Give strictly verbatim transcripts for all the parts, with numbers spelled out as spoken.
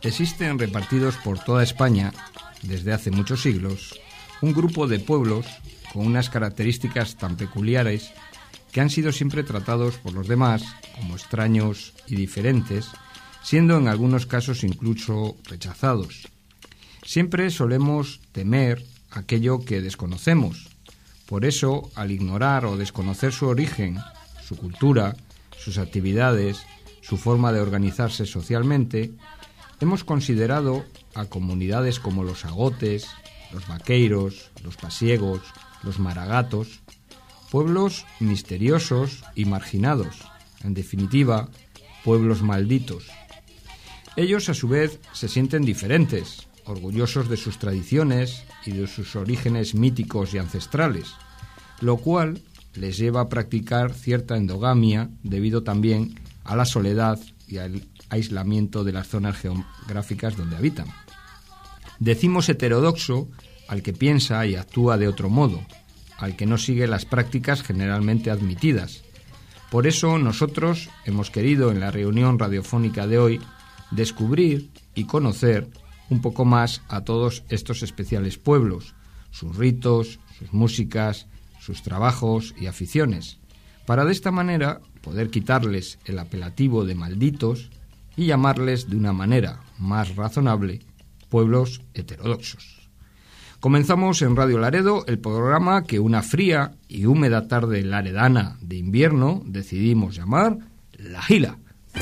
Existen repartidos por toda España, desde hace muchos siglos, un grupo de pueblos con unas características tan peculiares que han sido siempre tratados por los demás como extraños y diferentes, siendo en algunos casos incluso rechazados. Siempre solemos temer aquello que desconocemos. Por eso, al ignorar o desconocer su origen, su cultura, sus actividades, su forma de organizarse socialmente, hemos considerado a comunidades como los agotes, los vaqueiros, los pasiegos, los maragatos, pueblos misteriosos y marginados, en definitiva, pueblos malditos. Ellos, a su vez, se sienten diferentes, orgullosos de sus tradiciones y de sus orígenes míticos y ancestrales, lo cual les lleva a practicar cierta endogamia debido también a la soledad y al aislamiento de las zonas geográficas donde habitan. Decimos heterodoxo al que piensa y actúa de otro modo, al que no sigue las prácticas generalmente admitidas. Por eso nosotros hemos querido en la reunión radiofónica de hoy descubrir y conocer un poco más a todos estos especiales pueblos, sus ritos, sus músicas, sus trabajos y aficiones, para de esta manera poder quitarles el apelativo de malditos y llamarles de una manera más razonable pueblos heterodoxos. Comenzamos en Radio Laredo el programa que una fría y húmeda tarde laredana de invierno decidimos llamar La Gila.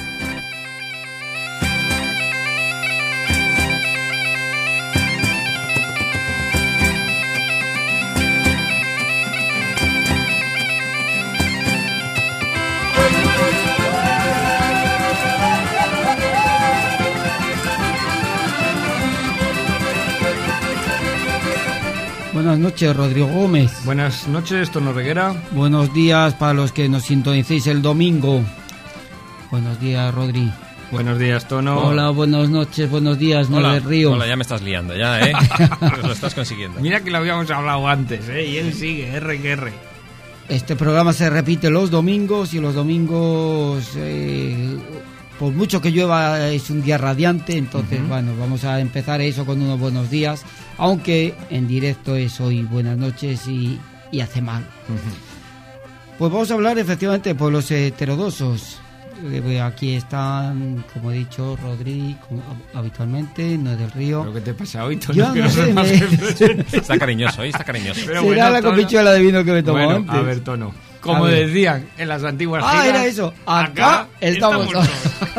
Buenas noches, Rodrigo Gómez. Buenas noches, Tono Reguera. Buenos días para los que nos sintonicéis el domingo. Buenos días, Rodri. Buenos días, Tono. Hola, buenas noches, buenos días, Nueve del Río. Hola, ya me estás liando, ya, ¿eh? Lo estás consiguiendo. Mira que lo habíamos hablado antes, ¿eh? Y él sigue, R que R. Este programa se repite los domingos y los domingos, eh, por mucho que llueva, es un día radiante. Entonces, uh-huh. bueno, vamos a empezar eso con unos buenos días. Aunque en directo es hoy buenas noches y, y hace mal. Uh-huh. Pues vamos a hablar efectivamente de pueblos heterodoxos. Aquí están, como he dicho, Rodri, habitualmente, Nueve del Río. ¿Pero qué te pasa hoy, Tono? Yo no sé, me... Está cariñoso, ¿eh? Está cariñoso. Pero Será bueno, la copichuela de vino que me tomó bueno, antes. A ver, Tono, como decían en las antiguas ah, giras... Ah, era eso. Acá, acá estamos... estamos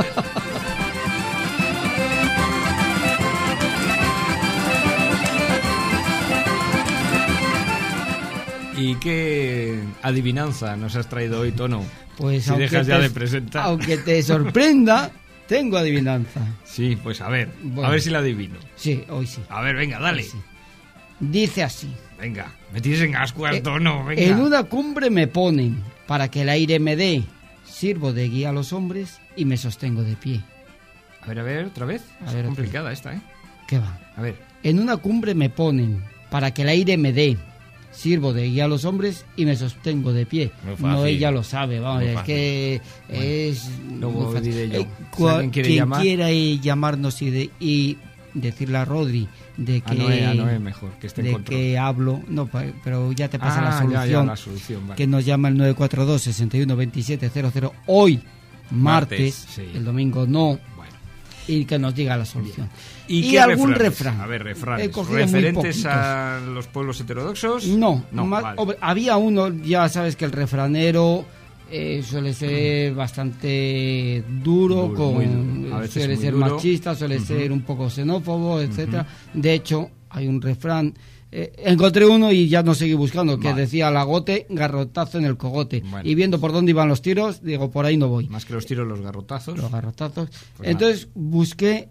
¿Y qué adivinanza nos has traído hoy, Tono? Pues si dejas te, ya de presentar. Aunque te sorprenda, tengo adivinanza. Sí, pues a ver, bueno, a ver si la adivino. Sí, hoy sí. A ver, venga, dale. Sí. Dice así. Venga, me tienes en ascuas, eh, Tono, venga. En una cumbre me ponen, para que el aire me dé, sirvo de guía a los hombres y me sostengo de pie. A ver, a ver, otra vez. A ver, es complicada esta, ¿eh? ¿Qué va? A ver. En una cumbre me ponen, para que el aire me dé, sirvo de guía a los hombres y me sostengo de pie. No, ella lo sabe, vamos, muy es fácil. Que bueno, es luego diré yo. Eh, cua, si quiere quien llamar? quiera llamarnos y, de, y decirle a Rodri de que a Noé, a Noé mejor, que esté en de control. Que hablo, no, pero ya te pasa ah, la solución. Ya, ya, la solución vale. Que nos llama el nueve cuatro dos, seis uno dos siete cero cero hoy martes, martes sí. El domingo no. Bueno. Y que nos diga la solución. Bien. ¿Y, y qué algún refranes? refrán. A ver, refranes. ¿Referentes a los pueblos heterodoxos? No, no más, vale. Había uno, ya sabes que el refranero eh, suele ser uh-huh. bastante duro, duro con duro. Suele ser duro. Machista, suele uh-huh. ser un poco xenófobo, etcétera. Uh-huh. De hecho, hay un refrán. Eh, encontré uno y ya no seguí buscando, que vale. decía lagote, garrotazo en el cogote. Bueno. Y viendo por dónde iban los tiros, digo, por ahí no voy. Más que los tiros, los garrotazos. Los garrotazos. Pues Entonces nada. busqué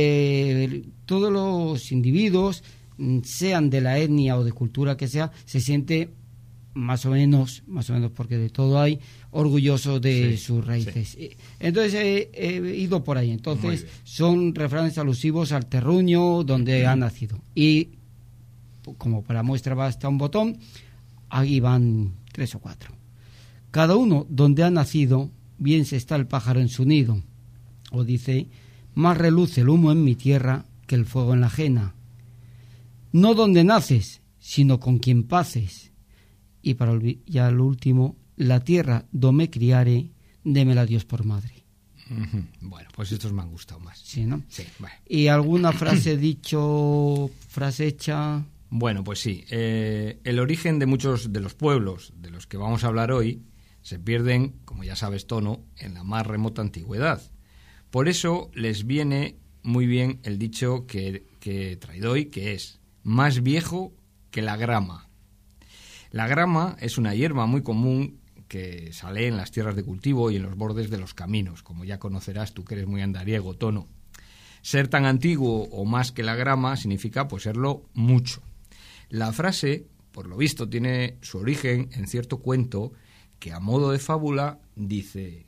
eh, todos los individuos, sean de la etnia o de cultura que sea, se siente más o menos, más o menos porque de todo hay, orgulloso de sí, sus raíces. Sí. Entonces eh, he ido por ahí. Entonces son refranes alusivos al terruño donde uh-huh. ha nacido. Y como para muestra basta un botón, ahí van tres o cuatro. Cada uno donde ha nacido, bien se está el pájaro en su nido. O dice, más reluce el humo en mi tierra que el fuego en la ajena. No donde naces, sino con quien paces. Y para olvi- ya lo último, la tierra do me criare, démela Dios por madre. Uh-huh. Bueno, pues estos me han gustado más. Sí, ¿no? Sí, bueno. ¿Y alguna frase dicho, frase hecha? Bueno, pues sí. Eh, el origen de muchos de los pueblos de los que vamos a hablar hoy se pierden, como ya sabes, Tono, en la más remota antigüedad. Por eso les viene muy bien el dicho que, que he traído hoy, que es más viejo que la grama. La grama es una hierba muy común que sale en las tierras de cultivo y en los bordes de los caminos, como ya conocerás tú que eres muy andariego, Tono. Ser tan antiguo o más que la grama significa pues serlo mucho. La frase, por lo visto, tiene su origen en cierto cuento que a modo de fábula dice: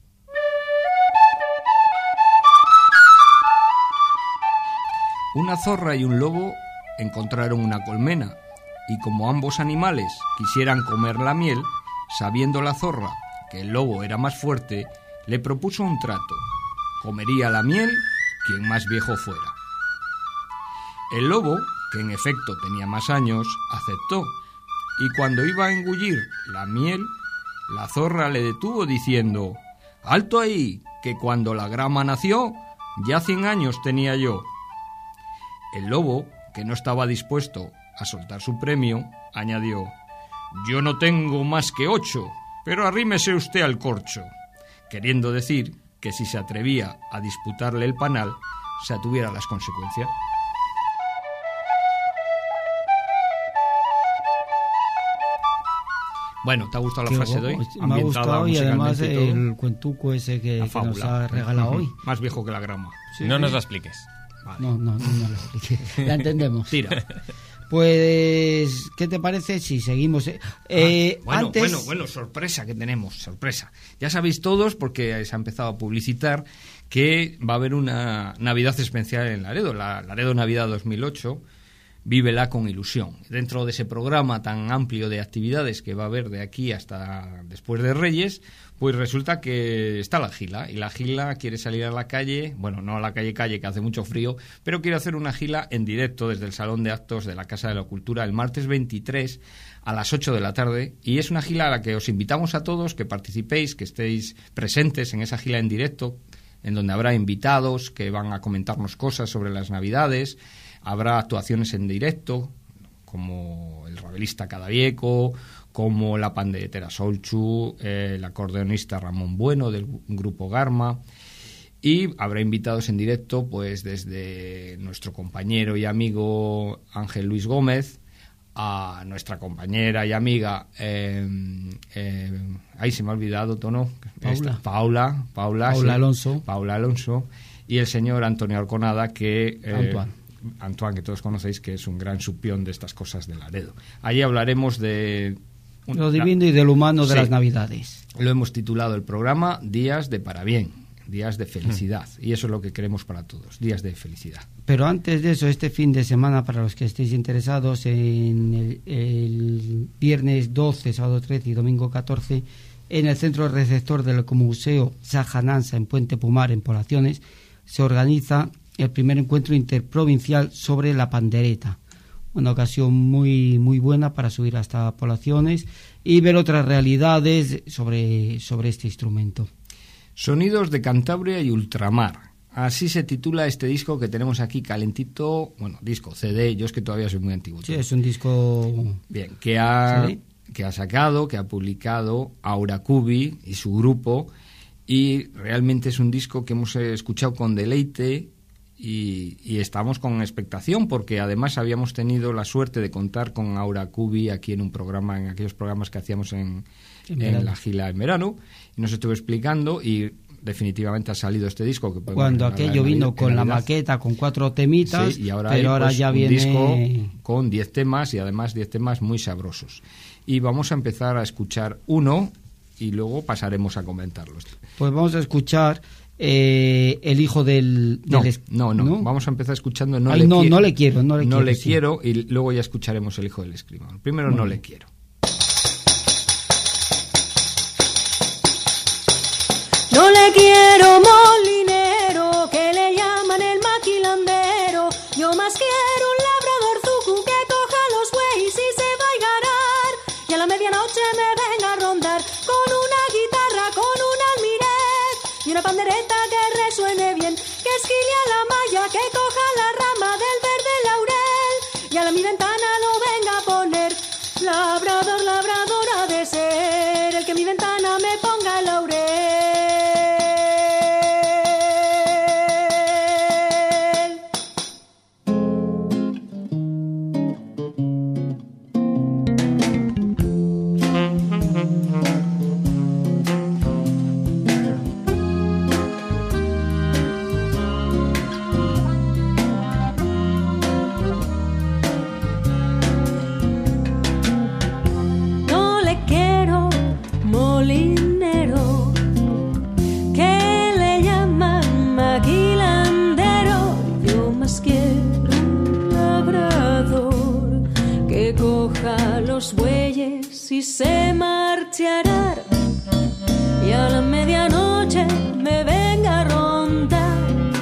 una zorra y un lobo encontraron una colmena y como ambos animales quisieran comer la miel, sabiendo la zorra que el lobo era más fuerte, le propuso un trato: comería la miel quien más viejo fuera. El lobo, que en efecto tenía más años, aceptó, y cuando iba a engullir la miel, la zorra le detuvo diciendo: «¡Alto ahí, que cuando la grama nació, ya cien años tenía yo!». El lobo, que no estaba dispuesto a soltar su premio, añadió: «Yo no tengo más que ocho, pero arrímese usted al corcho», queriendo decir que si se atrevía a disputarle el panal, se atuviera a las consecuencias. Bueno, ¿te ha gustado la Qué frase guapo. de hoy? Me ha gustado, y además musicalmente y todo. el cuentuco ese que, La que fábula. nos ha regalado hoy. Más viejo que la grama. Sí, no sí. nos la expliques. Vale. No, no, no, no lo expliqué. La entendemos. Tira. Pues, ¿qué te parece si seguimos? Eh, eh, Ah, bueno, antes... bueno, bueno, sorpresa que tenemos, sorpresa. Ya sabéis todos, porque se ha empezado a publicitar, que va a haber una Navidad especial en Laredo, la Laredo Navidad dos mil ocho, vívela con ilusión. Dentro de ese programa tan amplio de actividades que va a haber de aquí hasta después de Reyes, pues resulta que está la Gila, y la Gila quiere salir a la calle, bueno, no a la calle calle, que hace mucho frío, pero quiere hacer una Gila en directo desde el Salón de Actos de la Casa de la Cultura el martes veintitrés a las ocho de la tarde, y es una Gila a la que os invitamos a todos que participéis, que estéis presentes en esa Gila en directo, en donde habrá invitados que van a comentarnos cosas sobre las Navidades. Habrá actuaciones en directo, como el rabelista Cadavieco, como la panderetera Solchu, eh, el acordeonista Ramón Bueno del grupo Garma, y habrá invitados en directo pues desde nuestro compañero y amigo Ángel Luis Gómez a nuestra compañera y amiga eh, eh, ahí se me ha olvidado, Tono. Paula. Esta, Paula, Paula, Paula sí, Alonso. Paula Alonso, y el señor Antonio Alconada, que eh, Antoine. Antoine, que todos conocéis, que es un gran supión de estas cosas de Laredo. Allí hablaremos de un, Lo divino y del humano de sí. las Navidades. Lo hemos titulado el programa Días de Parabién, días de felicidad, y eso es lo que queremos para todos, días de felicidad. Pero antes de eso, este fin de semana, para los que estéis interesados, en el, el viernes doce, sábado trece y domingo catorce, en el centro receptor del Ecomuseo Sajanansa, en Puente Pumar, en Poblaciones, se organiza el primer encuentro interprovincial sobre la pandereta. Una ocasión muy muy buena para subir hasta Poblaciones y ver otras realidades sobre, sobre este instrumento. Sonidos de Cantabria y Ultramar. Así se titula este disco que tenemos aquí calentito. Bueno, disco, C D, yo es que todavía soy muy antiguo. Sí, es un disco... Bien, que ha, ¿Sí? que ha sacado, que ha publicado Aura Cubi y su grupo, y realmente es un disco que hemos escuchado con deleite y, y estamos con expectación, porque además habíamos tenido la suerte de contar con Aura Cubi aquí en un programa, en aquellos programas que hacíamos en, En en verano. la Gila en verano, y nos estuvo explicando, y definitivamente ha salido este disco que podemos Cuando regalar aquello en vino Navidad- con en la Navidad. maqueta, con cuatro temitas, Sí, y ahora pero hay, ahora pues, ya un viene... disco con diez temas, y además diez temas muy sabrosos. Y vamos a empezar a escuchar uno y luego pasaremos a comentarlos. Pues vamos a escuchar eh, El hijo del... No, del es- no, no, vamos a empezar escuchando No Ay, le no, quiero. no le quiero, no le No quiero, le sí. quiero, y luego ya escucharemos El hijo del escribano. Primero Muy No bien. le quiero. No le quiero molinero que le llame más quiero un labrador zucu que coja los bueyes y se va a ganar. Y a la medianoche me venga a rondar con una guitarra, con un almirez y una pandereta que resuene bien, que esquile a la malla, que coja la rama del verde laurel y a la mi ventana lo venga a poner. Labrador, labrador ha de ser el que mi ventana me ponga el laurel. Los bueyes y se marchará y a la medianoche me venga a rondar.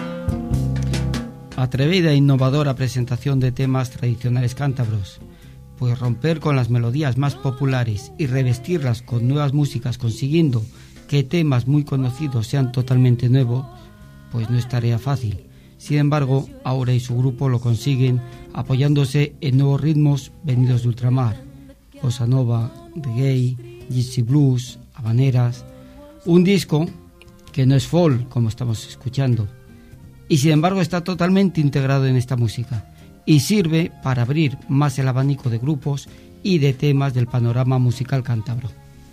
Atrevida e innovadora presentación de temas tradicionales cántabros, pues romper con las melodías más populares y revestirlas con nuevas músicas consiguiendo que temas muy conocidos sean totalmente nuevos, pues no es tarea fácil. Sin embargo, Aura y su grupo lo consiguen apoyándose en nuevos ritmos venidos de ultramar, bossa nova, reggae, gypsy blues, habaneras, un disco que no es folk como estamos escuchando, y sin embargo está totalmente integrado en esta música y sirve para abrir más el abanico de grupos y de temas del panorama musical cántabro.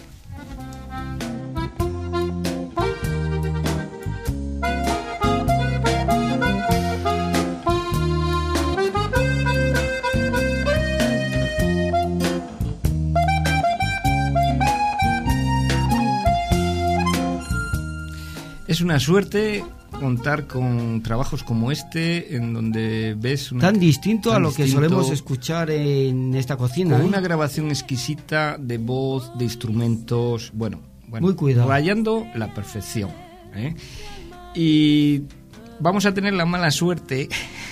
Es una suerte contar con trabajos como este, en donde ves una, tan distinto tan a lo que distinto, solemos escuchar en esta cocina, con ¿eh? una grabación exquisita de voz, de instrumentos, bueno, bueno muy cuidado, rayando la perfección, ¿eh? Y vamos a tener la mala suerte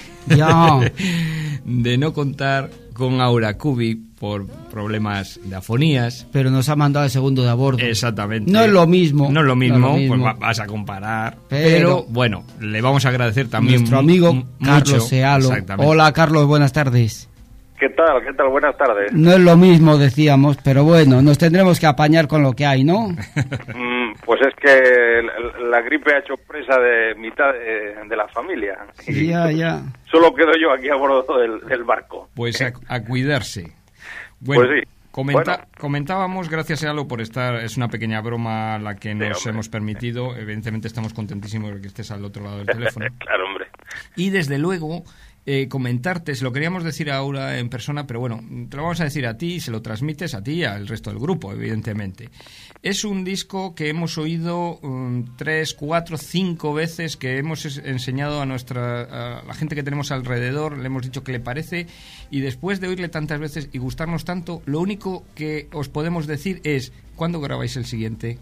ya. de no contar con Aura Cubi por problemas de afonías. Pero nos ha mandado el segundo de a bordo. Exactamente. No es lo mismo. No es lo mismo, no es lo mismo. pues vas a comparar. Pero, pero bueno, le vamos a agradecer también nuestro amigo m- Carlos mucho. Sealo. Hola Carlos, buenas tardes. ¿Qué tal? ¿Qué tal? Buenas tardes. No es lo mismo, decíamos, pero bueno, nos tendremos que apañar con lo que hay, ¿no? mm, pues es que la, la gripe ha hecho presa de mitad de, de la familia. Y ya, ya. Solo quedo yo aquí a bordo del, del barco. Pues a, a cuidarse. Bueno, pues sí. Comenta, bueno. Comentábamos, gracias a Alo por estar, es una pequeña broma la que nos sí, hemos permitido. Evidentemente estamos contentísimos de que estés al otro lado del teléfono. Claro, hombre. Y desde luego, eh, comentarte, se lo queríamos decir ahora en persona, pero bueno, te lo vamos a decir a ti y se lo transmites a ti y al resto del grupo, evidentemente. Es un disco que hemos oído um, tres, cuatro, cinco veces, que hemos es- enseñado a nuestra a la gente que tenemos alrededor, le hemos dicho que le parece, y después de oírle tantas veces y gustarnos tanto, lo único que os podemos decir es, ¿cuándo grabáis el siguiente?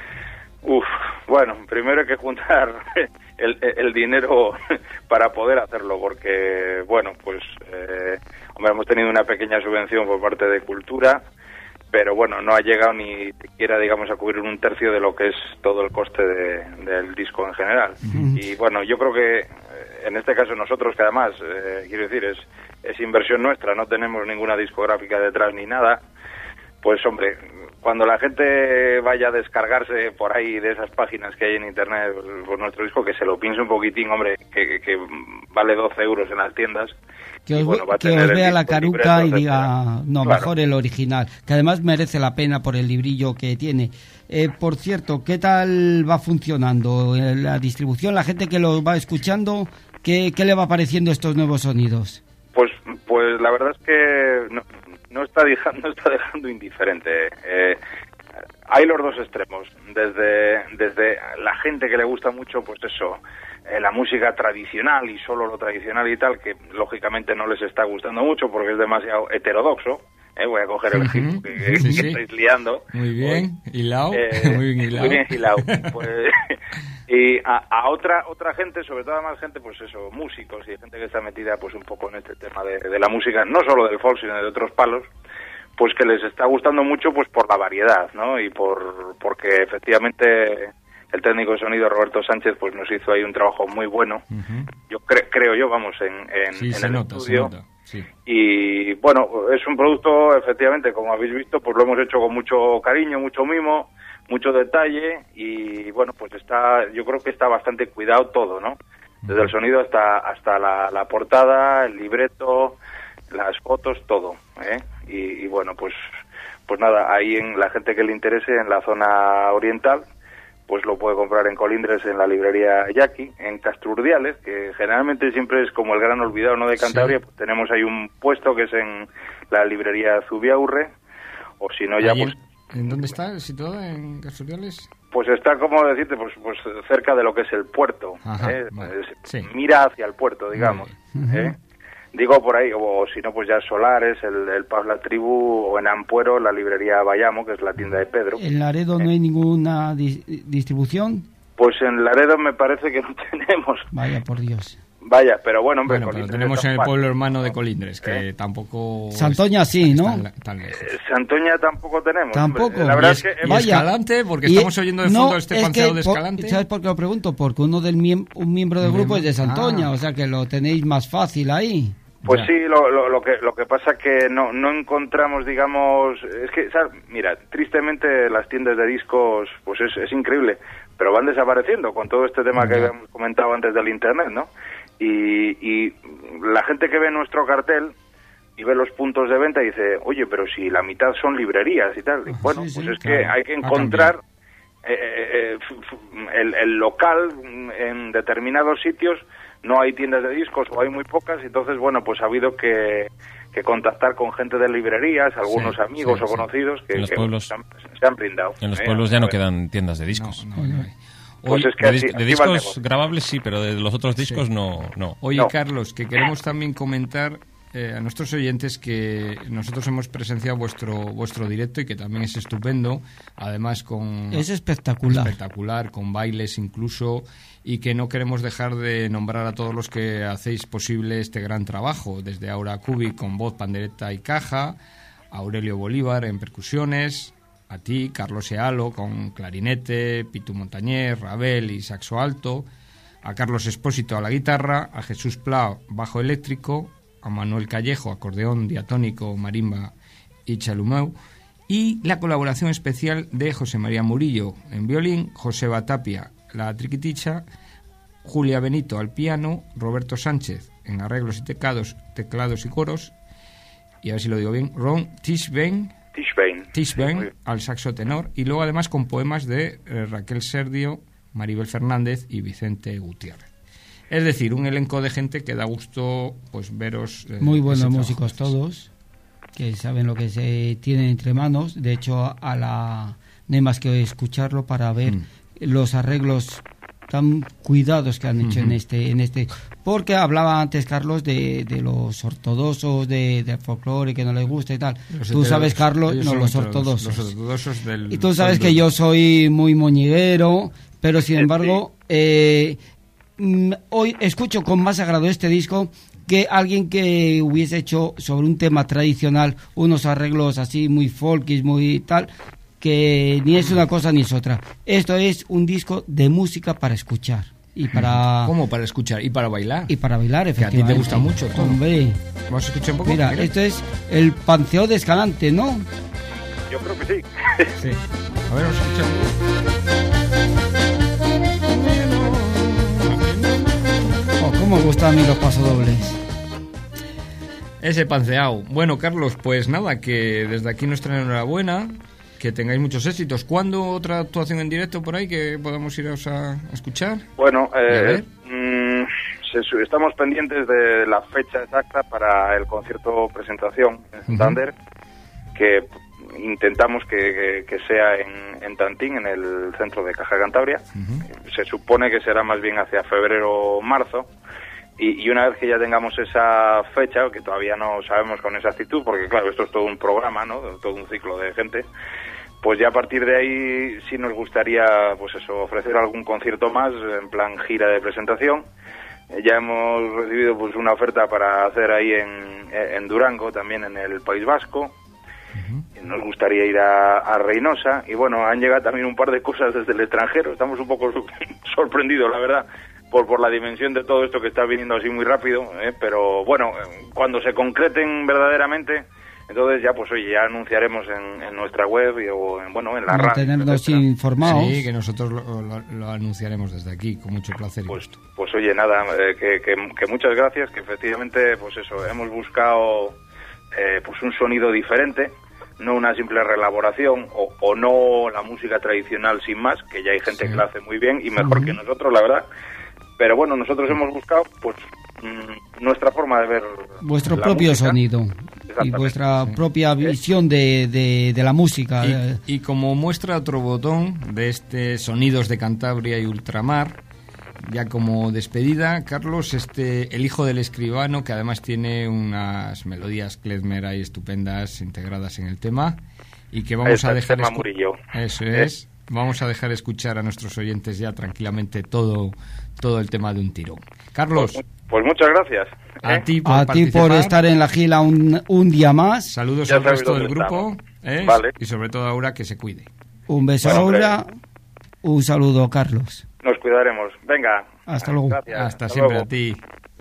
Uf, bueno, primero hay que juntar el, el dinero para poder hacerlo, porque, bueno, pues, eh, hombre, hemos tenido una pequeña subvención por parte de Cultura, pero bueno, no ha llegado ni siquiera, digamos, a cubrir un tercio de lo que es todo el coste de, del disco en general. Uh-huh. Y bueno, yo creo que en este caso nosotros, que además, eh, quiero decir, es, es inversión nuestra, no tenemos ninguna discográfica detrás ni nada, pues hombre, cuando la gente vaya a descargarse por ahí de esas páginas que hay en internet por nuestro disco, que se lo piense un poquitín, hombre, que, que vale doce euros en las tiendas. Que os, bueno, que os vea la caruca libreto, y diga, no, claro, mejor el original, que además merece la pena por el librillo que tiene. Eh, por cierto, ¿qué tal va funcionando la distribución? La gente que lo va escuchando, ¿qué, qué le va pareciendo estos nuevos sonidos? Pues, pues la verdad es que no, no está dejando, no está dejando indiferente. Eh, hay los dos extremos, desde, desde la gente que le gusta mucho, pues eso, eh, la música tradicional y solo lo tradicional y tal, que lógicamente no les está gustando mucho porque es demasiado heterodoxo. Eh, voy a coger el ejemplo uh-huh. que, que, sí, que sí. estáis liando. Muy bien, hilao. Eh, muy bien hilao. Muy bien hilao. Pues, Y a, a otra otra gente, sobre todo a más gente, pues eso, músicos y gente que está metida pues un poco en este tema de, de la música, no solo del folk, sino de otros palos, pues que les está gustando mucho pues por la variedad, ¿no? Y por porque efectivamente el técnico de sonido Roberto Sánchez pues nos hizo ahí un trabajo muy bueno. Uh-huh. Yo cre- creo yo, vamos, en, en, sí, en se el nota, estudio. Se nota, sí. Y bueno, es un producto, efectivamente, como habéis visto, pues lo hemos hecho con mucho cariño, mucho mimo, mucho detalle y bueno, pues está, yo creo que está bastante cuidado todo, ¿no? Desde el sonido hasta hasta la, la portada, el libreto, las fotos, todo, ¿eh? Y, y bueno, pues pues nada, ahí en la gente que le interese en la zona oriental, pues lo puede comprar en Colindres, en la librería Yaqui, en Castrurdiales, que generalmente siempre es como el gran olvidado, ¿no?, de Cantabria. Sí. Pues tenemos ahí un puesto que es en la librería Zubiaurre, o si no ya ¿En, pues... ¿En dónde está situado, en Castrurdiales? Pues está, como decirte, pues pues cerca de lo que es el puerto. Ajá, ¿eh? Vale. Sí. Mira hacia el puerto, digamos. Vale. ¿eh? Digo por ahí, o si no, pues ya Solares, el, el Pub La Tribu, o en Ampuero, la librería Bayamo, que es la tienda de Pedro. ¿En Laredo no hay ninguna di- distribución? Pues en Laredo me parece que no tenemos. Vaya, por Dios. Vaya, pero bueno, hombre, bueno, pero tenemos en el pueblo hermano de Colindres, que ¿eh? tampoco... Santoña sí, ¿no? Tan, tan eh, Santoña tampoco tenemos. Tampoco. Hombre. La verdad y es, es que... ¿Y Vaya. Escalante? Porque y estamos oyendo de fondo no, este panceado de Escalante. Por, ¿sabes por qué lo pregunto? Porque uno del miem- un miembro del grupo es de Santoña, ah. o sea que lo tenéis más fácil ahí. Pues ya. sí, lo, lo, lo que lo que pasa que no no encontramos, digamos, es que, ¿sabes? Mira, tristemente las tiendas de discos, pues es, es increíble, pero van desapareciendo con todo este tema ya. que habíamos comentado antes del internet, ¿no? Y, y la gente que ve nuestro cartel y ve los puntos de venta y dice, oye, pero si la mitad son librerías y tal. Y bueno, sí, pues sí, es claro. que hay que encontrar eh, eh, el, el local en determinados sitios. No hay tiendas de discos o hay muy pocas, entonces, bueno, pues ha habido que, que contactar con gente de librerías, algunos sí, amigos sí, o conocidos sí. que, en los que pueblos, se, han, se han brindado. En los ¿eh? pueblos ya no quedan tiendas de discos. No, no, no. Pues Oye, es que de, así, de así discos grabables sí, pero de los otros discos sí. no, no. Oye, no. Carlos, que queremos también comentar eh, a nuestros oyentes que nosotros hemos presenciado vuestro vuestro directo y que también es estupendo, además con... Es espectacular. Espectacular, con bailes incluso, y que no queremos dejar de nombrar a todos los que hacéis posible este gran trabajo, desde Aura Cubi con voz, pandereta y caja, a Aurelio Bolívar en percusiones, a ti, Carlos Ealo, con clarinete, Pitu Montañés, Rabel y saxo alto, a Carlos Espósito a la guitarra, a Jesús Pla, bajo eléctrico, a Manuel Callejo, acordeón, diatónico, marimba y chalumeu, y la colaboración especial de José María Murillo en violín, Joseba Tapia, la triquiticha, Julia Benito al piano, Roberto Sánchez en arreglos y teclados, teclados y coros, y a ver si lo digo bien, Ron Tischbein, Tischbein, Tischbein al saxo tenor, y luego además con poemas de eh, Raquel Serdio, Maribel Fernández y Vicente Gutiérrez. Es decir, un elenco de gente que da gusto pues veros. Eh, Muy buenos músicos todos, que saben lo que se tienen entre manos. De hecho, a la no hay más que escucharlo para ver mm. los arreglos tan cuidados que han hecho uh-huh. en este en este porque hablaba antes Carlos de, de los ortodoxos de, del folclore que no les gusta y tal. Los tú sabes, Carlos, no los ortodoxos. Los ortodoxos del, y tú sabes que yo soy muy moñiguero, pero sin embargo eh, hoy escucho con más agrado este disco que alguien que hubiese hecho sobre un tema tradicional unos arreglos así muy folkies, muy tal, que ni es una cosa ni es otra. Esto es un disco de música para escuchar y para... ¿Cómo para escuchar? Y para bailar. Y para bailar, efectivamente. Que a ti te gusta mucho todo. Hombre. ¿Vamos a escuchar un poco? Mira, Mira, esto es el Panceo de Escalante, ¿no? Yo creo que sí. Sí. A ver, vamos a escuchar. Oh, cómo me gustan a mí los pasodobles. Ese panceao. Bueno, Carlos, pues nada, que desde aquí nos traen enhorabuena, que tengáis muchos éxitos. ¿Cuándo otra actuación en directo por ahí que podamos iros a, a escuchar? Bueno, eh, mmm, se, estamos pendientes de la fecha exacta para el concierto presentación en Santander, uh-huh. que intentamos que, que, que sea en, en Tantín, en el centro de Caja Cantabria. Uh-huh. Se supone que será más bien hacia febrero o marzo. Y, y una vez que ya tengamos esa fecha, que todavía no sabemos con exactitud, porque claro, esto es todo un programa, ¿no? Todo un ciclo de gente, pues ya a partir de ahí sí nos gustaría, pues eso, ofrecer algún concierto más en plan gira de presentación. Eh, ya hemos recibido pues una oferta para hacer ahí en, en Durango, también en el País Vasco. Uh-huh. Nos gustaría ir a, a Reynosa, y bueno, han llegado también un par de cosas desde el extranjero. Estamos un poco sorprendidos, la verdad, por, por la dimensión de todo esto que está viniendo así muy rápido, ¿eh? Pero bueno, cuando se concreten verdaderamente, entonces ya pues oye, ya anunciaremos en, en nuestra web y, o en, bueno, en la radio. Mantenernos informados. Sí, que nosotros lo, lo, lo anunciaremos desde aquí, con mucho placer y pues, gusto. Pues oye, nada, eh, que, que, que muchas gracias, que efectivamente, pues eso, hemos buscado eh, pues un sonido diferente, no una simple reelaboración, o, o no la música tradicional sin más, que ya hay gente sí. que la hace muy bien y mejor uh-huh. que nosotros, la verdad. Pero bueno, nosotros hemos buscado pues mmm, nuestra forma de ver vuestro propio música. Sonido y vuestra sí. propia visión de, de, de la música. Y, y como muestra otro botón de este Sonidos de Cantabria y Ultramar, ya como despedida, Carlos, este El hijo del escribano, que además tiene unas melodías klezmer ahí estupendas integradas en el tema, y que vamos es a dejar escu- Murillo. Eso es. ¿Eh? Vamos a dejar escuchar a nuestros oyentes ya tranquilamente todo todo el tema de un tirón. Carlos. Pues, pues muchas gracias. ¿eh? A ti por a ti por estar en la gila un, un día más. Saludos ya al resto del grupo. ¿eh? Vale. Y sobre todo a Aura, que se cuide. Un beso a bueno, Aura. Un saludo, Carlos. Nos cuidaremos. Venga. Hasta luego. Gracias. Hasta, Hasta siempre luego. A ti.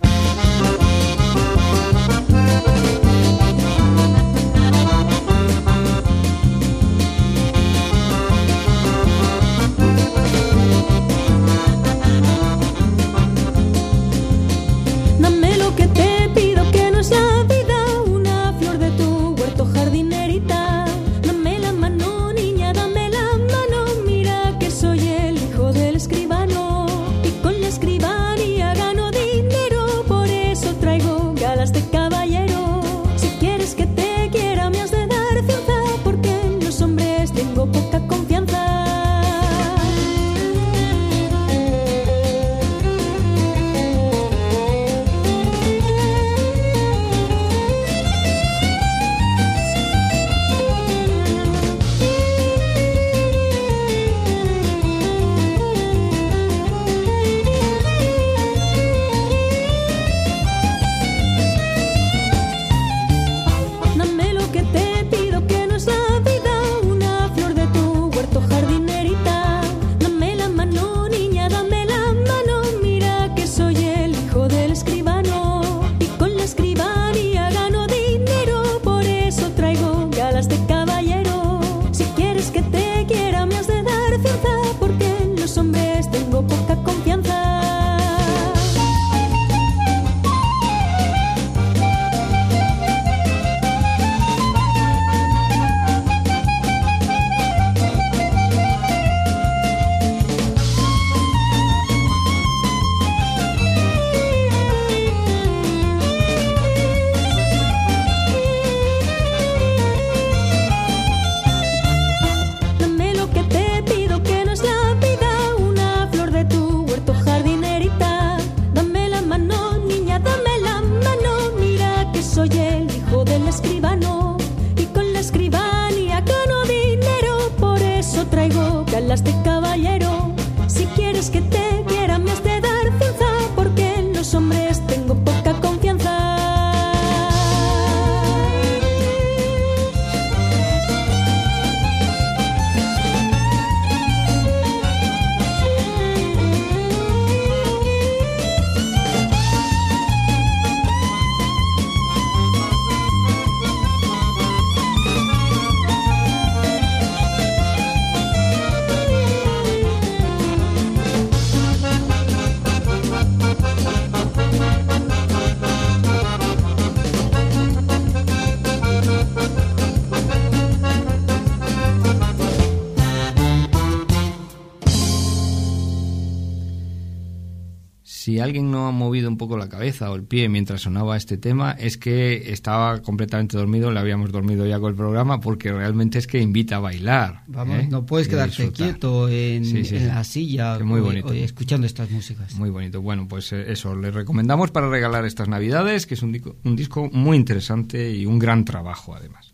Si alguien no ha movido un poco la cabeza o el pie mientras sonaba este tema, es que estaba completamente dormido, le habíamos dormido ya con el programa, porque realmente es que invita a bailar. Vamos, ¿eh? no puedes quedarte quieto en, sí, sí, en la silla muy bonito. O, o, escuchando estas músicas. Muy bonito. Bueno, pues eh, eso, le recomendamos para regalar estas Navidades, que es un disco, un disco muy interesante y un gran trabajo además.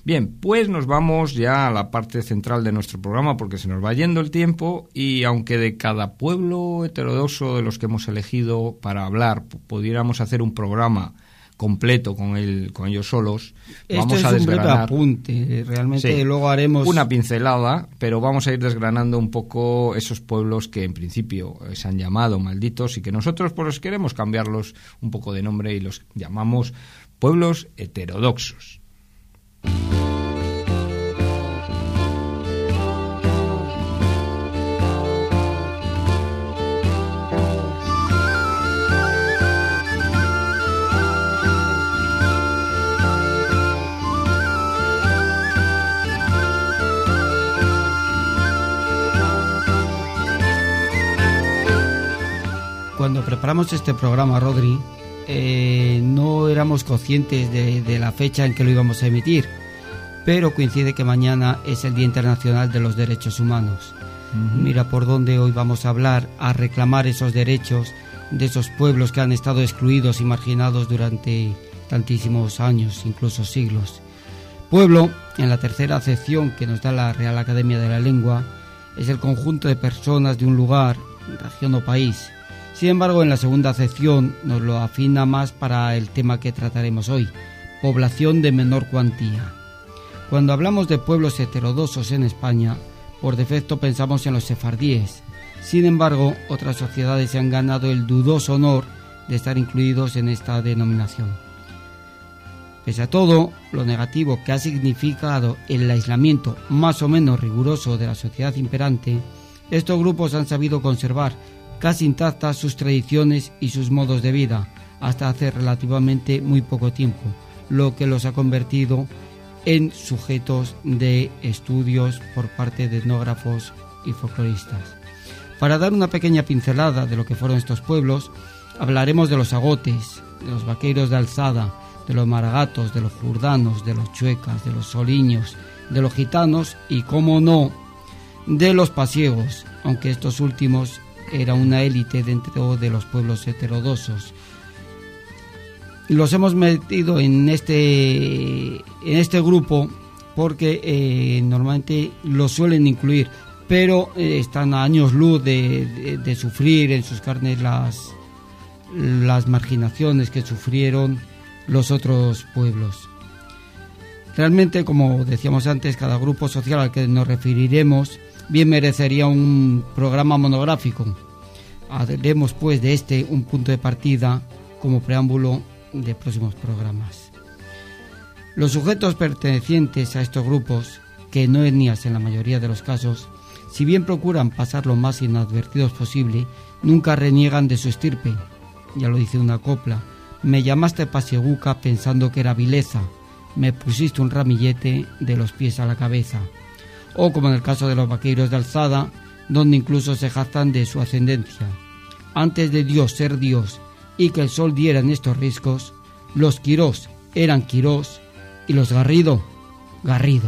Bien, pues nos vamos ya a la parte central de nuestro programa porque se nos va yendo el tiempo y aunque de cada pueblo heterodoxo de los que hemos elegido para hablar pudiéramos hacer un programa completo con el, con ellos solos, Esto vamos es a un desgranar breve apunte, realmente sí, luego haremos una pincelada, pero vamos a ir desgranando un poco esos pueblos que en principio se han llamado malditos y que nosotros pues queremos cambiarlos un poco de nombre y los llamamos pueblos heterodoxos. Cuando preparamos este programa, Rodri, eh, no éramos conscientes de, de la fecha en que lo íbamos a emitir, pero coincide que mañana es el Día Internacional de los Derechos Humanos. Uh-huh. Mira por dónde hoy vamos a hablar, a reclamar esos derechos de esos pueblos que han estado excluidos y marginados durante tantísimos años, incluso siglos. Pueblo, en la tercera acepción que nos da la Real Academia de la Lengua, es el conjunto de personas de un lugar, región o país. Sin embargo, en la segunda acepción nos lo afina más para el tema que trataremos hoy, población de menor cuantía. Cuando hablamos de pueblos heterodoxos en España, por defecto pensamos en los sefardíes. Sin embargo, otras sociedades se han ganado el dudoso honor de estar incluidos en esta denominación. Pese a todo, lo negativo que ha significado el aislamiento más o menos riguroso de la sociedad imperante, estos grupos han sabido conservar casi intactas sus tradiciones y sus modos de vida, hasta hace relativamente muy poco tiempo, lo que los ha convertido en sujetos de estudios por parte de etnógrafos y folcloristas. Para dar una pequeña pincelada de lo que fueron estos pueblos, hablaremos de los agotes, de los vaqueiros de alzada, de los maragatos, de los jurdanos, de los chuecas, de los soliños, de los gitanos y, cómo no, de los pasiegos, aunque estos últimos era una élite dentro de los pueblos heterodoxos. Los hemos metido en este, en este grupo porque eh, normalmente los suelen incluir, pero eh, están a años luz de, de, de sufrir en sus carnes las, las marginaciones que sufrieron los otros pueblos. Realmente, como decíamos antes, cada grupo social al que nos referiremos bien merecería un programa monográfico. Haremos pues de este un punto de partida como preámbulo de próximos programas. Los sujetos pertenecientes a estos grupos, que no etnias en la mayoría de los casos, si bien procuran pasar lo más inadvertidos posible, nunca reniegan de su estirpe. Ya lo dice una copla: me llamaste pasieguca pensando que era vileza, me pusiste un ramillete de los pies a la cabeza. O como en el caso de los vaqueiros de alzada, donde incluso se jactan de su ascendencia. Antes de Dios ser Dios y que el sol diera en estos riscos, los Quirós eran Quirós y los Garrido, Garrido.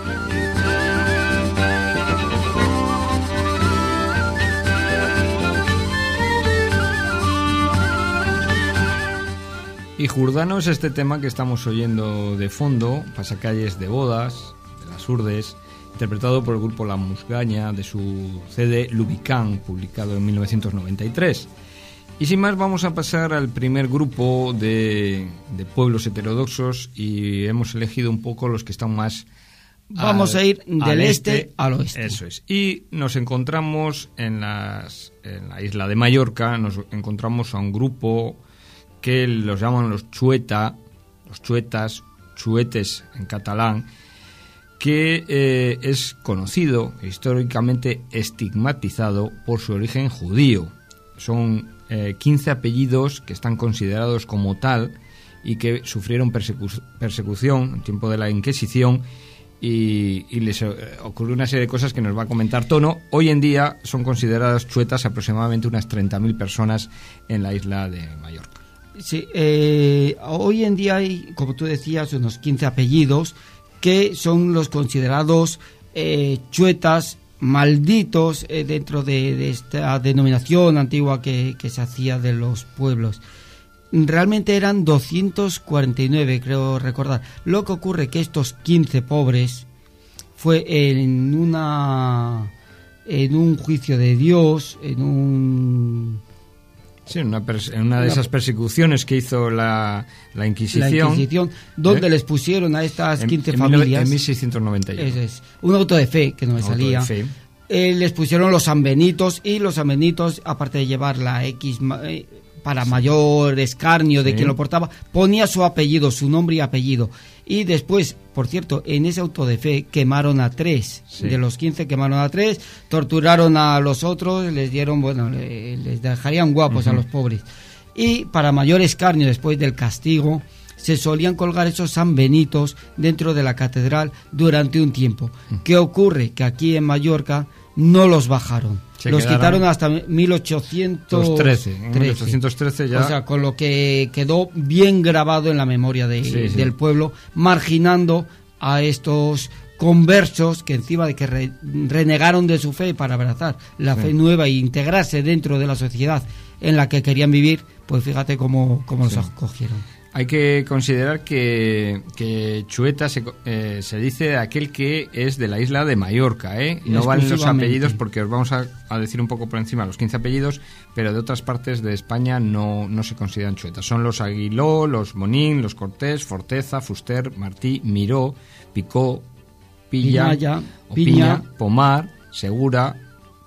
Y Jurdano es este tema que estamos oyendo de fondo, pasacalles de bodas, de las urdes, interpretado por el grupo La Musgaña de su C D Lubicán, publicado en mil novecientos noventa y tres. Y sin más vamos a pasar al primer grupo de, de pueblos heterodoxos y hemos elegido un poco los que están más... Vamos al, a ir del este, este al oeste. Eso es. Y nos encontramos en, las, en la isla de Mallorca, nos encontramos a un grupo que los llaman los chueta, los chuetas, chuetes en catalán, que eh, es conocido, históricamente estigmatizado por su origen judío. Son eh, quince apellidos que están considerados como tal y que sufrieron persecu- persecución en tiempo de la Inquisición y, y les eh, ocurrió una serie de cosas que nos va a comentar Tono. Hoy en día son consideradas chuetas aproximadamente unas treinta mil personas en la isla de Mallorca. Sí, eh, hoy en día hay, como tú decías, unos quince apellidos que son los considerados eh, chuetas, malditos eh, dentro de, de esta denominación antigua que, que se hacía de los pueblos. realmente eran doscientos cuarenta y nueve, creo recordar. Lo que ocurre que estos quince pobres fue en una en un juicio de Dios, en un sí, en una, pers- en una de esas persecuciones que hizo la, la Inquisición, la Inquisición, donde ¿eh? les pusieron a estas en, quince en familias en mil seiscientos noventa y uno. Ese es, un auto de fe que no me Auto salía. de fe. Eh, les pusieron los sanbenitos, y los sanbenitos, aparte de llevar la X eh, para sí. mayor escarnio de sí. quien lo portaba, ponía su apellido, su nombre y apellido. Y después, por cierto, en ese auto de fe quemaron a tres, sí. de los quince quemaron a tres, torturaron a los otros, les dieron, bueno, le, les dejarían guapos uh-huh. a los pobres. Y para mayor escarnio, después del castigo, se solían colgar esos sanbenitos dentro de la catedral durante un tiempo. Uh-huh. ¿Qué ocurre? Que aquí en Mallorca no los bajaron. Se los quitaron hasta mil ochocientos trece. En mil ochocientos trece ya. O sea, con lo que quedó bien grabado en la memoria de, sí, sí. del pueblo, marginando a estos conversos que encima de que re, renegaron de su fe para abrazar la sí. fe nueva e integrarse dentro de la sociedad en la que querían vivir, pues fíjate cómo, cómo sí. los acogieron. Hay que considerar que, que Chueta se, eh, se dice aquel que es de la isla de Mallorca, ¿eh? No valen los apellidos porque os vamos a, a decir un poco por encima los quince apellidos, pero de otras partes de España no, no se consideran chuetas. Son los Aguiló, los Monín, los Cortés, Forteza, Fuster, Martí, Miró, Picó, Pilla, Piñaya, o Piña, Piña, Pomar, Segura,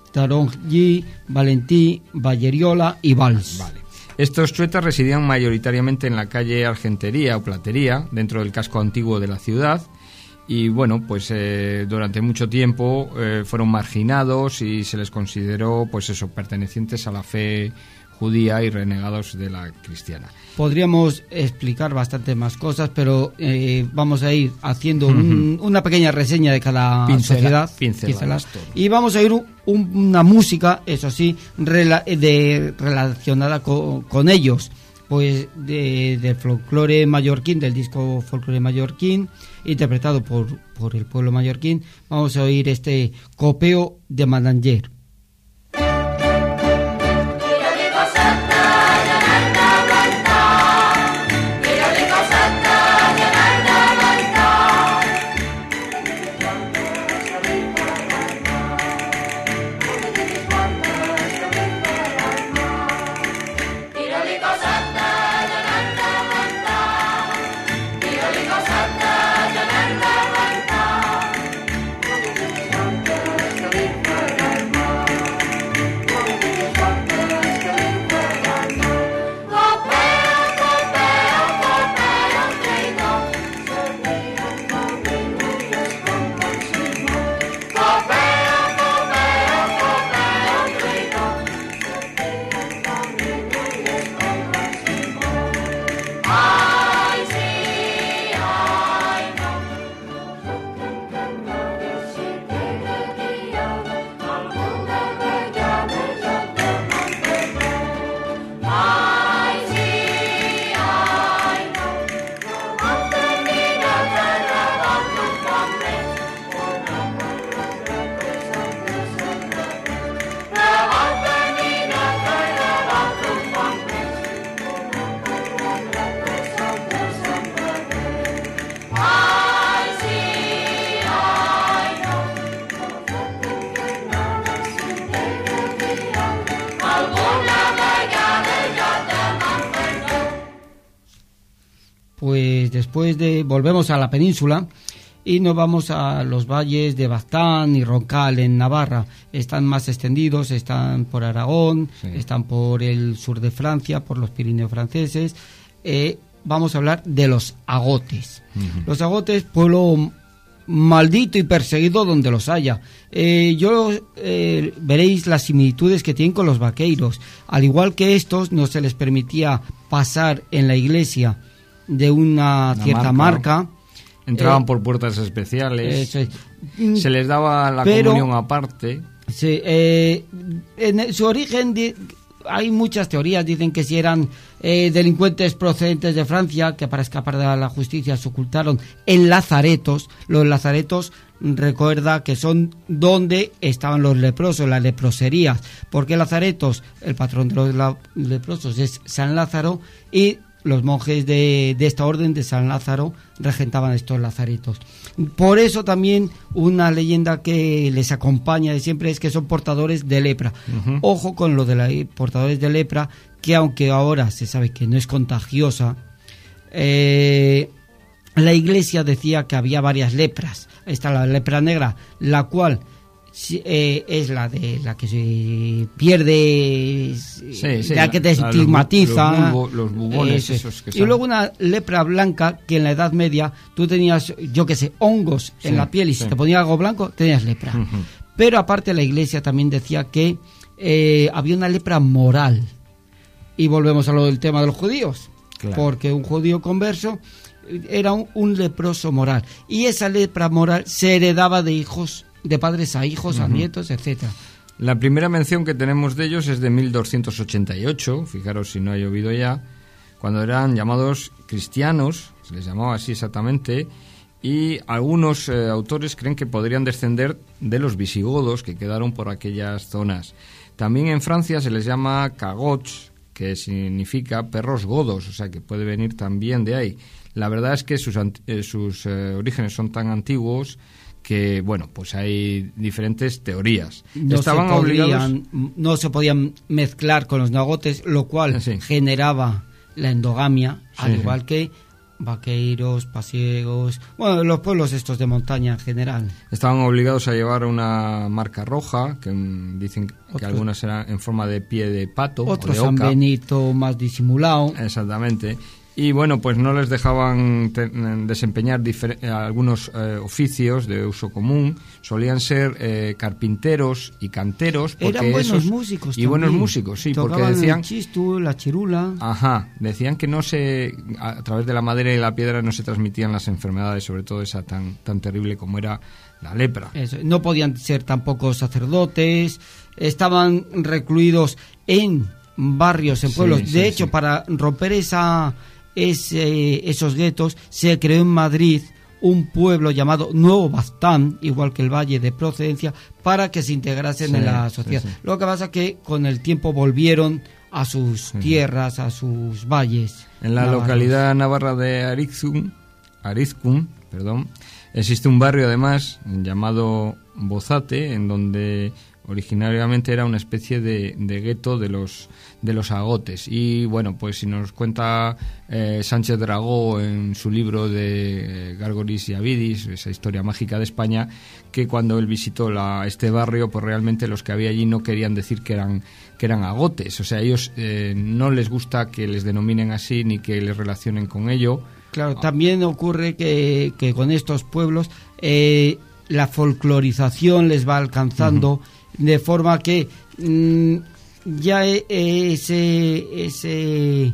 Tarongí, Valentí, Valleriola y Vals. Vale. Estos chuetas residían mayoritariamente en la calle Argentería o Platería, dentro del casco antiguo de la ciudad, y bueno, pues eh, durante mucho tiempo eh, fueron marginados y se les consideró, pues eso, pertenecientes a la fe judía y renegados de la cristiana. Podríamos explicar bastante más cosas, pero eh, vamos a ir haciendo un, una pequeña reseña de cada Pincela, sociedad. Pinceladas. Y vamos a ir un, un, una música, eso sí, rela, de, relacionada con, con ellos, pues de, del folclore mallorquín, del disco Folclore Mallorquín, interpretado por, por el pueblo mallorquín. Vamos a oír este Copeo de Madanger. Pues después de volvemos a la península y nos vamos a los valles de Baztán y Roncal en Navarra. Están más extendidos, están por Aragón, sí. están por el sur de Francia, por los Pirineos franceses. Eh, vamos a hablar de los agotes. Uh-huh. Los agotes, pueblo maldito y perseguido donde los haya. Eh, yo eh, veréis las similitudes que tienen con los vaqueiros. Al igual que estos, no se les permitía pasar en la iglesia de una, una cierta marca, marca. Entraban eh, por puertas especiales, eh, se les daba la pero, comunión aparte. Sí, eh, en su origen di, hay muchas teorías, dicen que si eran eh, delincuentes procedentes de Francia, que para escapar de la justicia se ocultaron en lazaretos. Los lazaretos, recuerda que son donde estaban los leprosos, las leproserías. ¿Por qué lazaretos? El patrón de los la- leprosos es San Lázaro, y los monjes de, de esta orden de San Lázaro regentaban estos lazaretos. Por eso también una leyenda que les acompaña de siempre es que son portadores de lepra. Uh-huh. Ojo con lo de los portadores de lepra, que aunque ahora se sabe que no es contagiosa, eh, la Iglesia decía que había varias lepras. Está la lepra negra, la cual eh, es la de la que se pierde, sí, sí, la que te la, estigmatiza, los, bulbo, los bubones, eh, esos que y luego una lepra blanca, que en la Edad Media tú tenías, yo que sé, hongos sí, en la piel, y si sí. te ponía algo blanco tenías lepra. Uh-huh. Pero aparte la Iglesia también decía que eh, había una lepra moral, y volvemos a lo del tema de los judíos, claro. Porque un judío converso era un, un leproso moral, y esa lepra moral se heredaba de hijos, de padres a hijos, uh-huh. a nietos, etcétera. La primera mención que tenemos de ellos es de mil doscientos ochenta y ocho, fijaros si no ha llovido ya, cuando eran llamados cristianos, se les llamaba así exactamente, y algunos eh, autores creen que podrían descender de los visigodos que quedaron por aquellas zonas. También en Francia se les llama cagots, que significa perros godos, o sea que puede venir también de ahí. La verdad es que sus, eh, sus eh, orígenes son tan antiguos que, bueno, pues hay diferentes teorías. No Estaban se podían, obligados... no se podían mezclar con los nagotes, lo cual sí. generaba la endogamia, sí, al igual sí. que vaqueiros, pasiegos, bueno, los pueblos estos de montaña en general. Estaban obligados a llevar una marca roja, que um, dicen que otros, algunas eran en forma de pie de pato, otros o de oca. San Benito más disimulado. Exactamente. Y bueno, pues no les dejaban te- desempeñar difer- algunos eh, oficios de uso común. Solían ser eh, carpinteros y canteros. Porque eran buenos esos, músicos y también. buenos músicos, sí, tocaban porque decían... el chistu, la chirula. Ajá, decían que no se... A través de la madera y la piedra no se transmitían las enfermedades, sobre todo esa tan, tan terrible como era la lepra. Eso, no podían ser tampoco sacerdotes, estaban recluidos en barrios, en pueblos. Sí, de sí, hecho, sí. para romper esa... Ese, esos guetos, se creó en Madrid un pueblo llamado Nuevo Baztán, igual que el Valle de Procedencia, para que se integrasen sí, en la sociedad. Sí, sí. Lo que pasa es que con el tiempo volvieron a sus sí. tierras, a sus valles. En la navarros. localidad navarra de Arizcum, Arizcum, perdón, existe un barrio además llamado Bozate, en donde originariamente era una especie de, de gueto de los de los agotes. Y bueno, pues si nos cuenta eh, Sánchez Dragó en su libro de eh, Gárgolis y Avidis, esa historia mágica de España, que cuando él visitó la, este barrio, pues realmente los que había allí no querían decir que eran que eran agotes. O sea, ellos eh, no les gusta que les denominen así ni que les relacionen con ello. Claro, también ocurre que, que con estos pueblos eh, la folclorización les va alcanzando, uh-huh. de forma que mmm, ya ese ese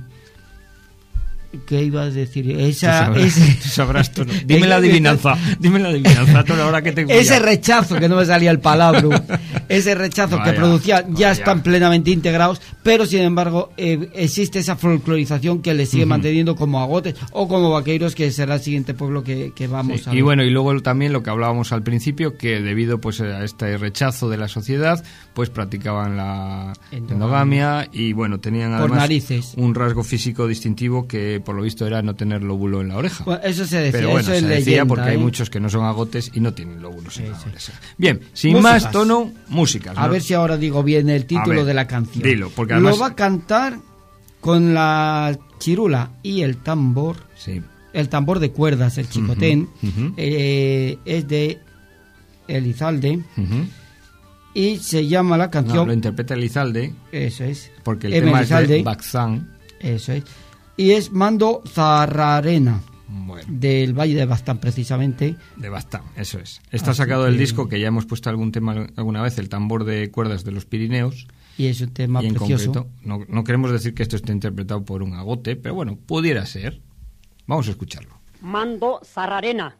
¿qué iba a decir? Esa, tú sabrás, ese, tú sabrás tú no. Dime la adivinanza, dime la adivinanza, tú la hora que tengo ese ya. rechazo, que no me salía el palabra, ese rechazo vaya, que producía, ya vaya. Están plenamente integrados, pero sin embargo eh, existe esa folclorización que les sigue uh-huh. manteniendo como agotes o como vaqueiros, que será el siguiente pueblo que, que vamos sí, a ver. Y bueno, y luego también lo que hablábamos al principio, que debido pues a este rechazo de la sociedad, pues practicaban la endogamia, endogamia y bueno, tenían además narices. un rasgo físico distintivo que por lo visto era no tener lóbulo en la oreja. Bueno, eso se decía, pero bueno, eso se es decía leyenda, porque ¿eh? hay muchos que no son agotes y no tienen lóbulos sí, en la sí. oreja. Bien, sin músicas. más tono, músicas. A ¿no? ver si ahora digo bien el título ver, de la canción. Dilo, porque además... Lo va a cantar con la chirula y el tambor. Sí. El tambor de cuerdas, el chicotén, uh-huh, uh-huh. Eh, es de Elizalde. Uh-huh. Y se llama la canción... No, lo interpreta Elizalde. Eso es. Porque el M. tema Elizalde, es de Baztán. Eso es. Y es Mando Zarrarena. Bueno. Del Valle de Baztán, precisamente. De Baztán, eso es. Está Así sacado del que... disco, que ya hemos puesto algún tema alguna vez, el tambor de cuerdas de los Pirineos. Y es un tema y en precioso. Concreto, no, no queremos decir que esto esté interpretado por un agote, pero bueno, pudiera ser. Vamos a escucharlo. Mando Zarrarena.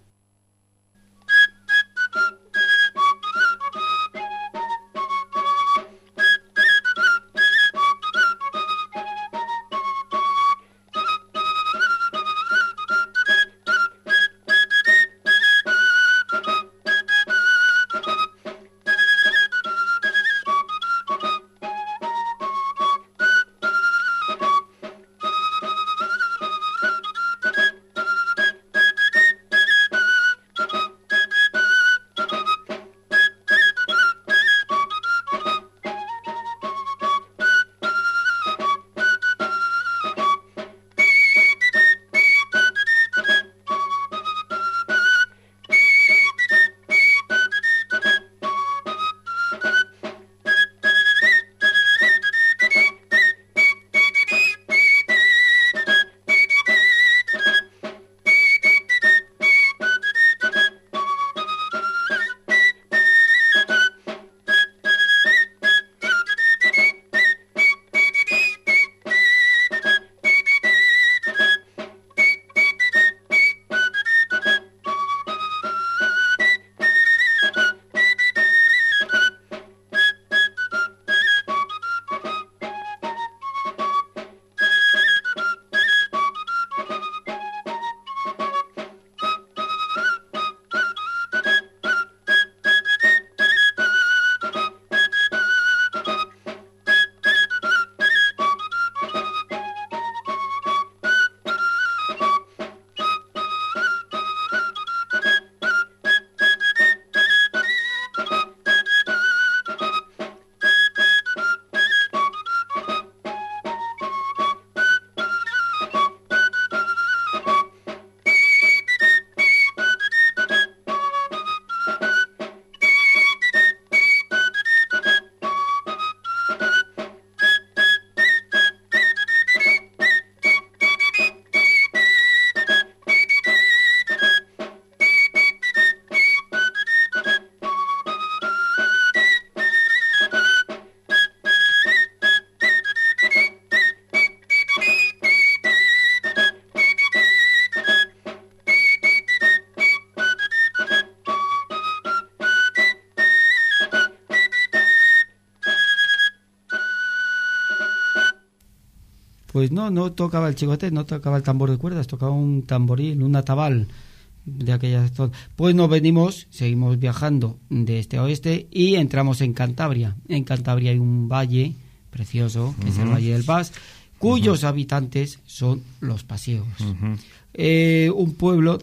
Pues no, no tocaba el chicote, no tocaba el tambor de cuerdas, tocaba un tamboril, un atabal de aquella zona. Pues nos venimos, seguimos viajando de este a oeste y entramos en Cantabria. En Cantabria hay un valle precioso, que uh-huh. es el Valle del Pas, cuyos uh-huh. habitantes son los pasiegos. Uh-huh. Eh, un pueblo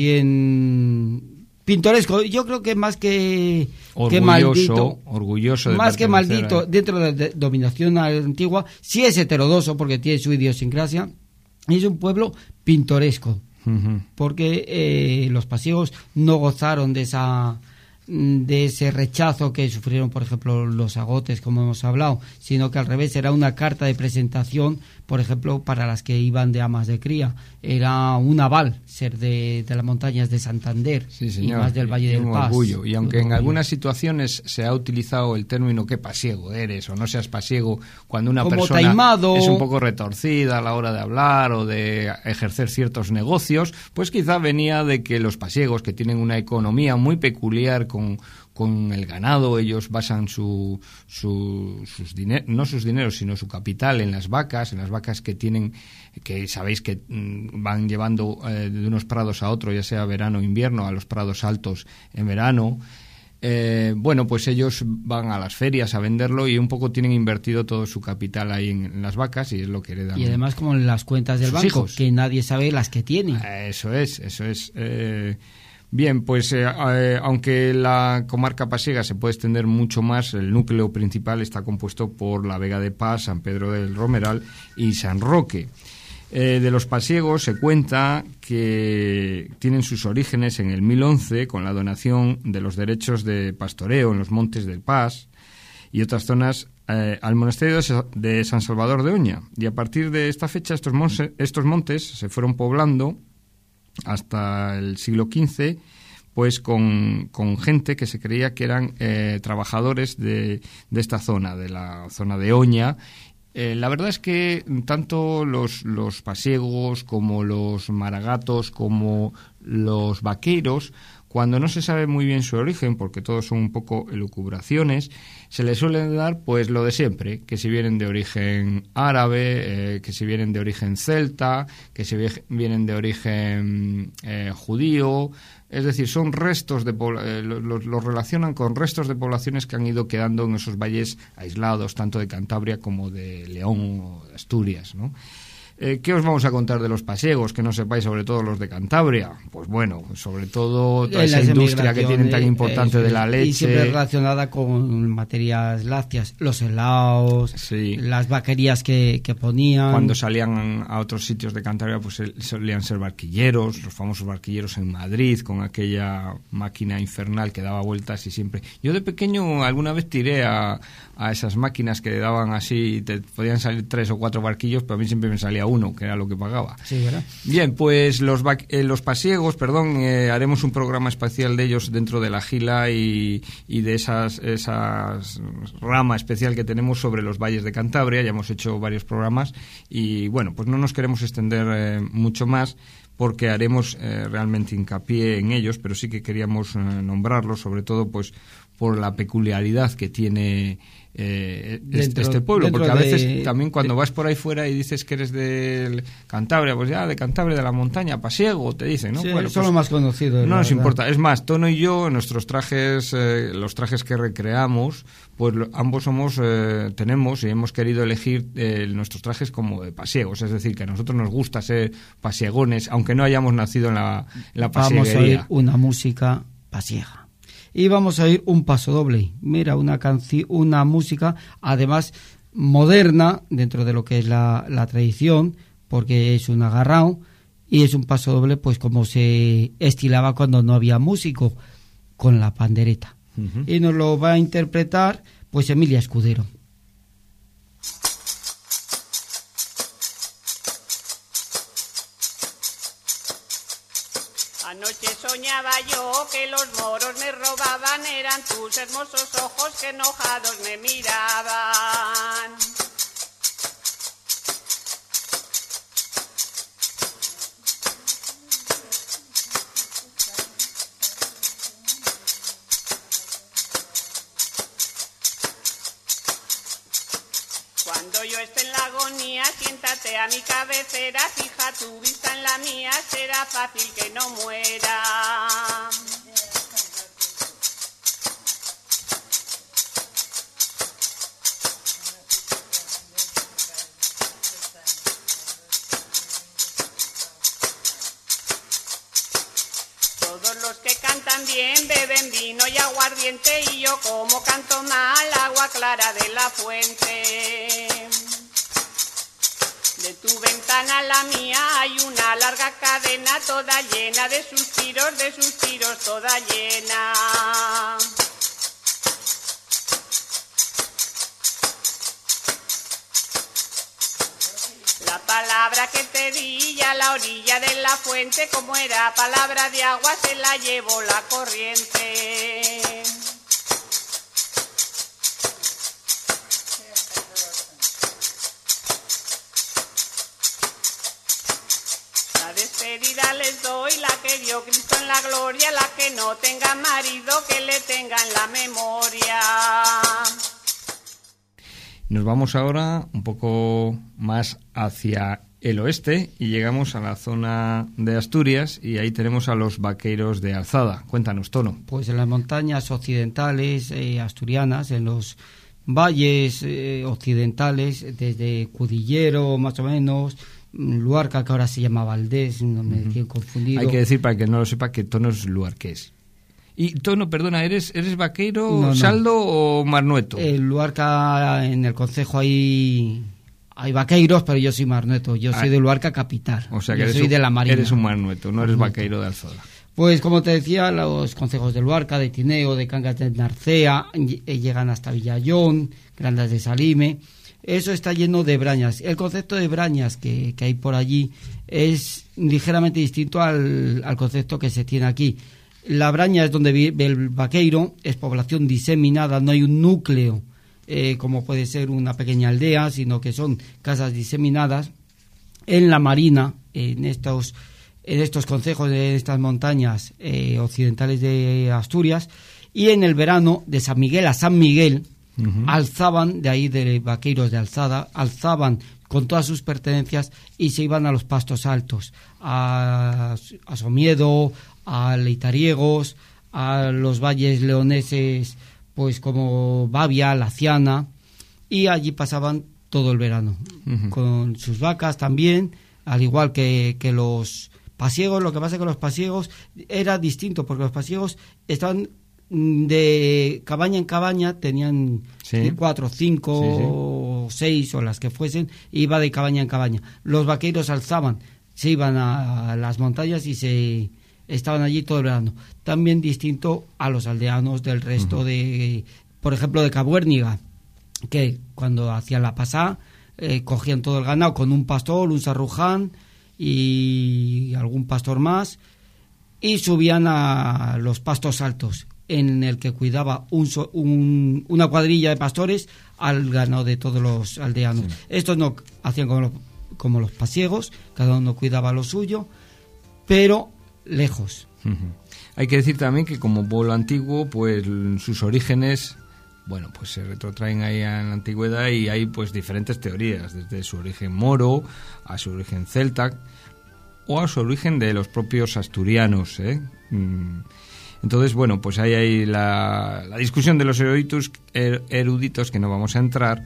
también pintoresco, yo creo que más que, orgulloso, que maldito, orgulloso de más que maldito, a... dentro de la dominación antigua, sí es heterodoxo porque tiene su idiosincrasia, es un pueblo pintoresco. Uh-huh. Porque eh, los pasiegos no gozaron de esa de ese rechazo que sufrieron, por ejemplo, los agotes, como hemos hablado, sino que al revés era una carta de presentación, por ejemplo, para las que iban de amas de cría. Era un aval ser de, de las montañas de Santander, sí, señor, y más del Valle y del un Pas. Orgullo. Y aunque un en orgullo. algunas situaciones se ha utilizado el término qué pasiego eres o no seas pasiego, cuando una como persona taimado, es un poco retorcida a la hora de hablar o de ejercer ciertos negocios, pues quizá venía de que los pasiegos, que tienen una economía muy peculiar con con el ganado, ellos basan su, su sus dineros, no sus dineros, sino su capital en las vacas, en las vacas que tienen, que sabéis que mmm, van llevando eh, de unos prados a otros, ya sea verano o invierno, a los prados altos en verano. Eh, bueno, pues ellos van a las ferias a venderlo y un poco tienen invertido todo su capital ahí en, en las vacas y es lo que heredan. Y además como en las cuentas del banco, hijos. Que nadie sabe las que tiene. Eso es, eso es. Eh, Bien, pues eh, eh, aunque la comarca pasiega se puede extender mucho más, el núcleo principal está compuesto por la Vega de Pas, San Pedro del Romeral y San Roque. Eh, de los pasiegos se cuenta que tienen sus orígenes en el mil once con la donación de los derechos de pastoreo en los montes del Pas y otras zonas eh, al monasterio de San Salvador de Oña. Y a partir de esta fecha estos, monse, estos montes se fueron poblando hasta el siglo quince, pues con, con gente que se creía que eran eh, trabajadores de, de esta zona, de la zona de Oña. Eh, la verdad es que tanto los, los pasiegos como los maragatos como los vaqueros, cuando no se sabe muy bien su origen, porque todos son un poco elucubraciones, se les suele dar pues lo de siempre, que si vienen de origen árabe, eh, que si vienen de origen celta, que si vienen de origen eh, judío, es decir, son restos de eh, los, los relacionan con restos de poblaciones que han ido quedando en esos valles aislados, tanto de Cantabria como de León o de Asturias, ¿no? Eh, ¿Qué os vamos a contar de los pasiegos que no sepáis, sobre todo los de Cantabria? Pues bueno, sobre todo toda esa industria que tienen tan importante eh, de la leche. Y siempre relacionada con materias lácteas, los helados, sí. Las vaquerías que, que ponían. Cuando salían a otros sitios de Cantabria, pues solían ser barquilleros, los famosos barquilleros en Madrid, con aquella máquina infernal que daba vueltas y siempre... Yo de pequeño alguna vez tiré a, a esas máquinas que daban así, te podían salir tres o cuatro barquillos, pero a mí siempre me salía uno, que era lo que pagaba. Sí, ¿verdad? Bien, pues los, eh, los pasiegos, perdón, eh, haremos un programa especial de ellos dentro de la Gila y, y de esas, esas rama especial que tenemos sobre los valles de Cantabria. Ya hemos hecho varios programas y, bueno, pues no nos queremos extender eh, mucho más porque haremos eh, realmente hincapié en ellos, pero sí que queríamos eh, nombrarlos, sobre todo pues por la peculiaridad que tiene eh, dentro, este pueblo, porque a veces de, también cuando de, vas por ahí fuera y dices que eres de Cantabria, pues ya de Cantabria, de la montaña, pasiego, te dicen, ¿no? Sí, bueno, son pues, lo más conocido. No nos verdad. importa, es más, Tono y yo, nuestros trajes, eh, los trajes que recreamos, pues lo, ambos somos, eh, tenemos y hemos querido elegir eh, nuestros trajes como de pasiegos, es decir, que a nosotros nos gusta ser pasiegones, aunque no hayamos nacido en la, en la pasieguería. Vamos a oír una música pasiega. Y vamos a oír un paso doble. Mira, una canción, una música, además moderna dentro de lo que es la, la tradición, porque es un agarrao y es un paso doble, pues como se estilaba cuando no había músico, con la pandereta. Uh-huh. Y nos lo va a interpretar, pues Emilia Escudero. Anoche soñaba yo que los moros me robaban, eran tus hermosos ojos que enojados me miraban. Cuando yo esté en la agonía, siéntate a mi cabecera, fija tu vista en la mía, será fácil que no muera. También beben vino y aguardiente y yo como canto mal agua clara de la fuente. De tu ventana a la mía hay una larga cadena toda llena de suspiros, de suspiros toda llena. La palabra que te di a la orilla de la fuente, como era palabra de agua, se la llevó la corriente. La despedida les doy, la que dio Cristo en la gloria, la que no tenga marido, que le tenga en la memoria. Nos vamos ahora un poco más hacia el oeste y llegamos a la zona de Asturias y ahí tenemos a los vaqueiros de Alzada. Cuéntanos, Tono. Pues en las montañas occidentales eh, asturianas, en los valles eh, occidentales, desde Cudillero más o menos, Luarca, que ahora se llama Valdés, no me uh-huh. he confundido. Hay que decir, para que no lo sepa, que Tono es luarqués. Y Tono, perdona, ¿eres eres vaqueiro, no, no. saldo o marnueto? En Luarca, en el concejo hay hay vaqueiros, pero yo soy marnueto. Yo soy ah, de Luarca capital. O sea que yo eres soy un, de la Marina. Eres un marnueto, no eres marnueto. Vaqueiro de Alzada. Pues como te decía, los concejos de Luarca, de Tineo, de Cangas de Narcea, llegan hasta Villallón, Grandas de Salime. Eso está lleno de brañas. El concepto de brañas que, que hay por allí es ligeramente distinto al, al concepto que se tiene aquí. La braña es donde vive el vaqueiro, es población diseminada, no hay un núcleo eh, como puede ser una pequeña aldea, sino que son casas diseminadas. En la Marina, en estos, en estos concejos de estas montañas eh, occidentales de Asturias, y en el verano de San Miguel a San Miguel, uh-huh. alzaban, de ahí de vaqueiros de Alzada, alzaban con todas sus pertenencias y se iban a los pastos altos, a, a Somiedo, a Leitariegos, a los valles leoneses, pues como Bavia, Laciana, y allí pasaban todo el verano, uh-huh. con sus vacas también, al igual que, que los pasiegos. Lo que pasa es que los pasiegos era distinto, porque los pasiegos estaban de cabaña en cabaña, tenían sí. cuatro, cinco, sí, sí. seis o las que fuesen, iba de cabaña en cabaña. Los vaqueros alzaban, se iban a las montañas y se estaban allí todo el verano. También distinto a los aldeanos del resto uh-huh. de, por ejemplo, de Cabuérniga, que cuando hacían la pasada eh, cogían todo el ganado con un pastor, un sarruján y algún pastor más, y subían a los pastos altos, en el que cuidaba un, un, una cuadrilla de pastores al ganado de todos los aldeanos. Sí. Estos no hacían como los, como los pasiegos, cada uno cuidaba lo suyo, pero lejos. Uh-huh. Hay que decir también que como pueblo antiguo, pues sus orígenes, bueno, pues se retrotraen ahí en la antigüedad y hay pues diferentes teorías, desde su origen moro a su origen celta o a su origen de los propios asturianos, ¿eh? Mm. Entonces, bueno, pues ahí hay la, la discusión de los eruditos, er, eruditos que no vamos a entrar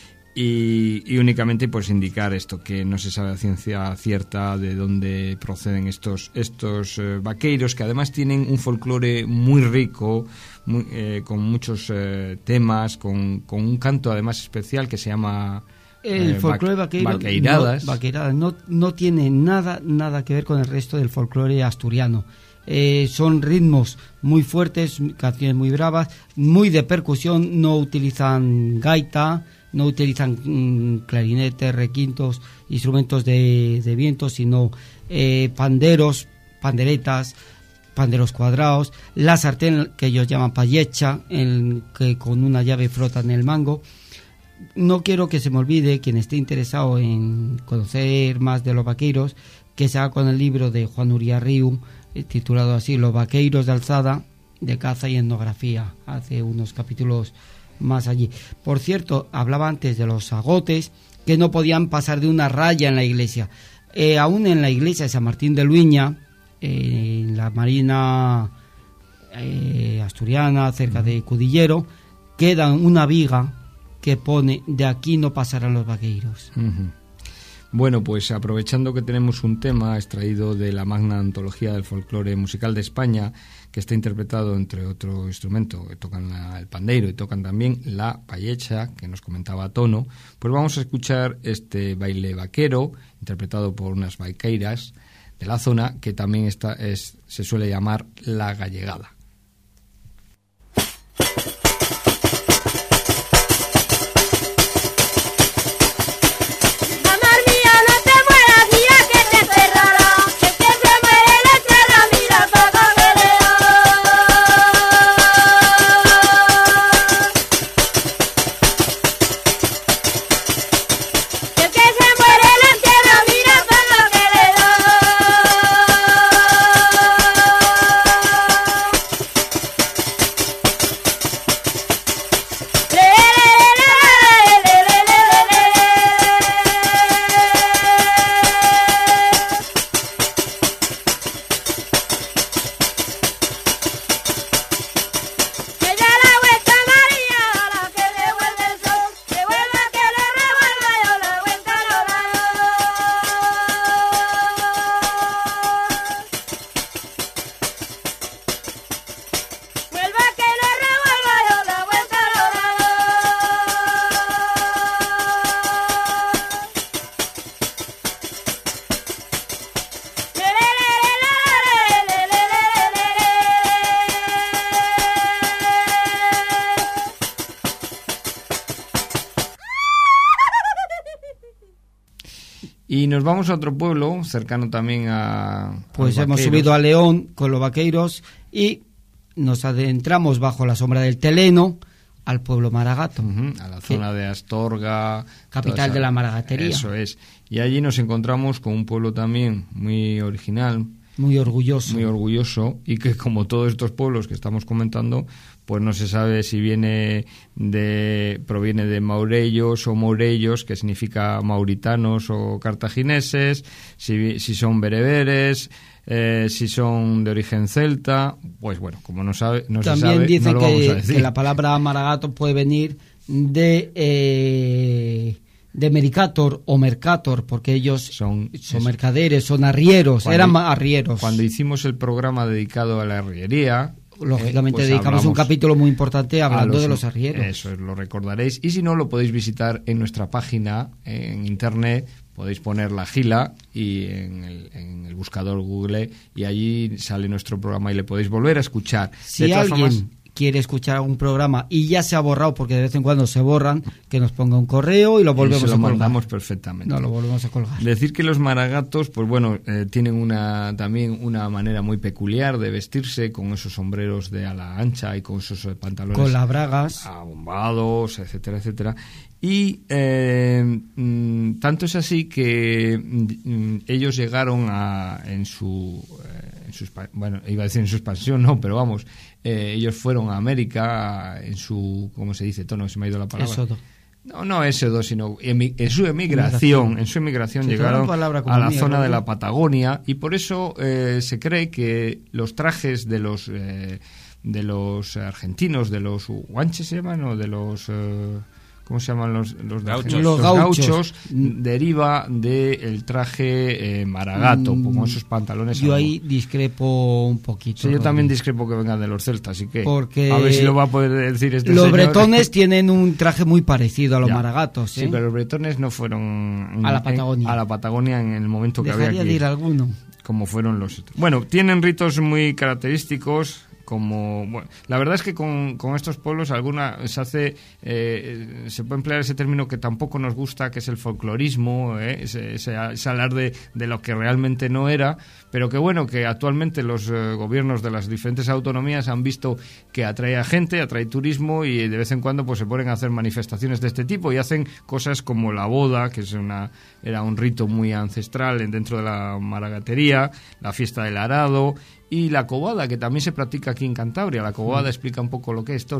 y, y únicamente pues indicar esto, que no se sabe a ciencia cierta de dónde proceden estos estos eh, vaqueiros, que además tienen un folclore muy rico, muy, eh, con muchos eh, temas, con, con un canto además especial que se llama... El eh, folclore vaqueiro, vaqueiradas. No, vaqueiradas no, no tiene nada, nada que ver con el resto del folclore asturiano. Eh, son ritmos muy fuertes, canciones muy bravas, muy de percusión, no utilizan gaita, no utilizan mmm, clarinetes, requintos, instrumentos de, de viento, sino eh, panderos, panderetas, panderos cuadrados, la sartén que ellos llaman payecha, en que con una llave frotan el mango. No quiero que se me olvide, quien esté interesado en conocer más de los vaqueiros, que se haga con el libro de Juan Uriarriu, titulado así, Los vaqueiros de Alzada, de caza y etnografía, hace unos capítulos más allí. Por cierto, hablaba antes de los agotes. que no podían pasar de una raya en la iglesia. Eh, aún en la iglesia de San Martín de Luña, eh, en la marina eh, asturiana, cerca de Cudillero, queda una viga que pone: de aquí no pasarán los vaqueiros. Uh-huh. Bueno, pues aprovechando que tenemos un tema extraído de la Magna Antología del Folclore Musical de España, que está interpretado entre otro instrumento, que tocan la, el pandeiro y tocan también la payecha, que nos comentaba Tono, pues vamos a escuchar este baile vaquero, interpretado por unas vaqueiras de la zona, que también está, es, se suele llamar la gallegada. Y nos vamos a otro pueblo, cercano también a... Pues a hemos subido a León con los vaqueiros y nos adentramos bajo la sombra del Teleno al pueblo Maragato. Uh-huh, a la zona de Astorga. Capital esa, de la maragatería. Eso es. Y allí nos encontramos con un pueblo también muy original. Muy orgulloso. Muy orgulloso, y que, como todos estos pueblos que estamos comentando, pues no se sabe si viene de proviene de Maurellos o Mourellos, que significa mauritanos o cartagineses, si, si son bereberes, eh, si son de origen celta. Pues bueno, como no sabe, no También se sabe, dice no lo que, vamos a decir. que la palabra Maragato puede venir de eh, de Mericator o Mercator, porque ellos son, son mercaderes, son arrieros, cuando, eran arrieros. Cuando hicimos el programa dedicado a la arriería, lógicamente eh, pues dedicamos un capítulo muy importante hablando los, de los arrieros. Eso lo recordaréis, y si no, lo podéis visitar en nuestra página en internet. Podéis poner La Gila y en el, en el buscador Google, y allí sale nuestro programa y le podéis volver a escuchar. Si de alguien formas, quiere escuchar algún programa y ya se ha borrado, porque de vez en cuando se borran, que nos ponga un correo y lo volvemos y se lo a colgar. mandamos perfectamente. No, lo volvemos a colgar. Decir que los maragatos, pues bueno, eh, tienen una también una manera muy peculiar de vestirse, con esos sombreros de ala ancha y con esos pantalones con las bragas abombados, etcétera, etcétera. Y eh, mm, tanto es así que mm, ellos llegaron a en su eh, en su bueno, iba a decir en su expansión, no, pero vamos, eh, ellos fueron a América en su, ¿cómo se dice? Tono, se me ha ido la palabra. Éxodo. No, no éxodo, sino emi, en su emigración, en su emigración sí, llegaron a la mía, zona ¿no? de la Patagonia, y por eso eh, se cree que los trajes de los eh, de los argentinos, de los guanches se llaman, o de los eh, ¿cómo se llaman los, los gauchos? Los, los gauchos, gauchos deriva del traje eh, maragato, mm, como esos pantalones. Yo ahí discrepo un poquito. Sí, yo también discrepo que vengan de los celtas, así que porque a ver si lo va a poder decir este los señor. bretones tienen un traje muy parecido a los ya. maragatos. ¿eh? Sí, pero los bretones no fueron en, a la Patagonia. En, a la Patagonia en el momento que Dejaría había de ir alguno. Como fueron los. Bueno, tienen ritos muy característicos. Como bueno, la verdad es que con, con estos pueblos alguna se hace eh, se puede emplear ese término que tampoco nos gusta, que es el folclorismo, eh, ese, ese, ese hablar de, de lo que realmente no era, pero que bueno, que actualmente los eh, gobiernos de las diferentes autonomías han visto que atrae a gente, atrae turismo, y de vez en cuando pues se ponen a hacer manifestaciones de este tipo y hacen cosas como la boda, que es una era un rito muy ancestral dentro de la maragatería, la fiesta del arado y la cobada, que también se practica aquí en Cantabria. La cobada mm. explica un poco lo que es, Tono.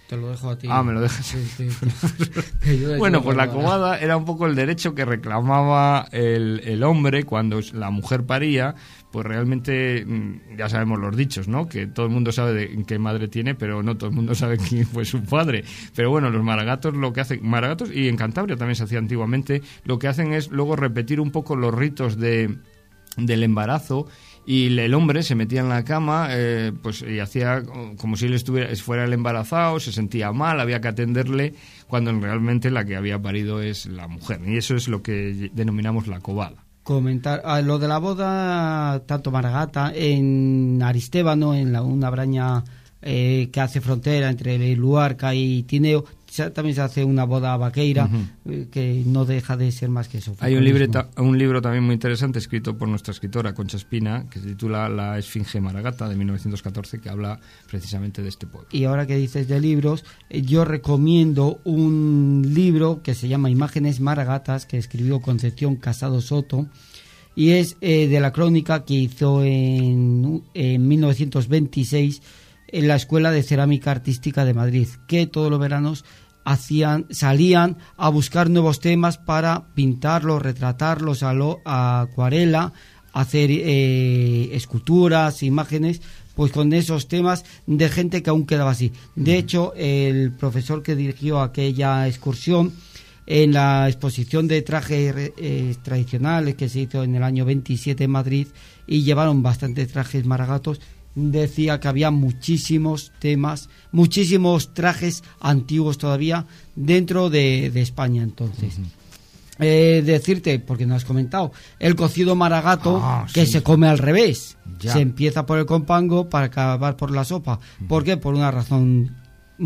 Te lo dejo a ti. Ah, me lo dejas. Sí, sí, sí. Bueno, pues la cobada era un poco el derecho que reclamaba el, el hombre cuando la mujer paría. Pues realmente ya sabemos los dichos, ¿no? Que todo el mundo sabe de qué madre tiene, pero no todo el mundo sabe quién fue su padre. Pero bueno, los maragatos lo que hacen, maragatos y en Cantabria también se hacía antiguamente, lo que hacen es luego repetir un poco los ritos de del embarazo, y el hombre se metía en la cama eh, pues y hacía como si él estuviera fuera el embarazado, se sentía mal, había que atenderle, cuando realmente la que había parido es la mujer, y eso es lo que denominamos la cobada. Comentar ah, lo de la boda, tanto maragata en Aristébano, en la, una braña eh, que hace frontera entre Luarca y Tineo, también se hace una boda vaqueira, uh-huh. eh, que no deja de ser más que eso. Hay un, libreta, un libro también muy interesante escrito por nuestra escritora Concha Espina, que se titula La Esfinge Maragata, de mil novecientos catorce, que habla precisamente de este pueblo. Y ahora que dices de libros, eh, yo recomiendo un libro que se llama Imágenes Maragatas, que escribió Concepción Casado Soto, y es eh, de la crónica que hizo en, en mil novecientos veintiséis en la Escuela de Cerámica Artística de Madrid, que todos los veranos hacían, salían a buscar nuevos temas para pintarlos, retratarlos a, lo, a acuarela, hacer eh, esculturas, imágenes, pues con esos temas de gente que aún quedaba así. De hecho, el profesor que dirigió aquella excursión, en la exposición de trajes eh, tradicionales que se hizo en el año veintisiete en Madrid, y llevaron bastantes trajes maragatos, decía que había muchísimos temas, muchísimos trajes antiguos todavía dentro de, de España. Entonces, uh-huh. eh, decirte, porque no has comentado, el cocido maragato, ah, que sí. se come al revés. Ya. Se empieza por el compango para acabar por la sopa. Uh-huh. ¿Por qué? Por una razón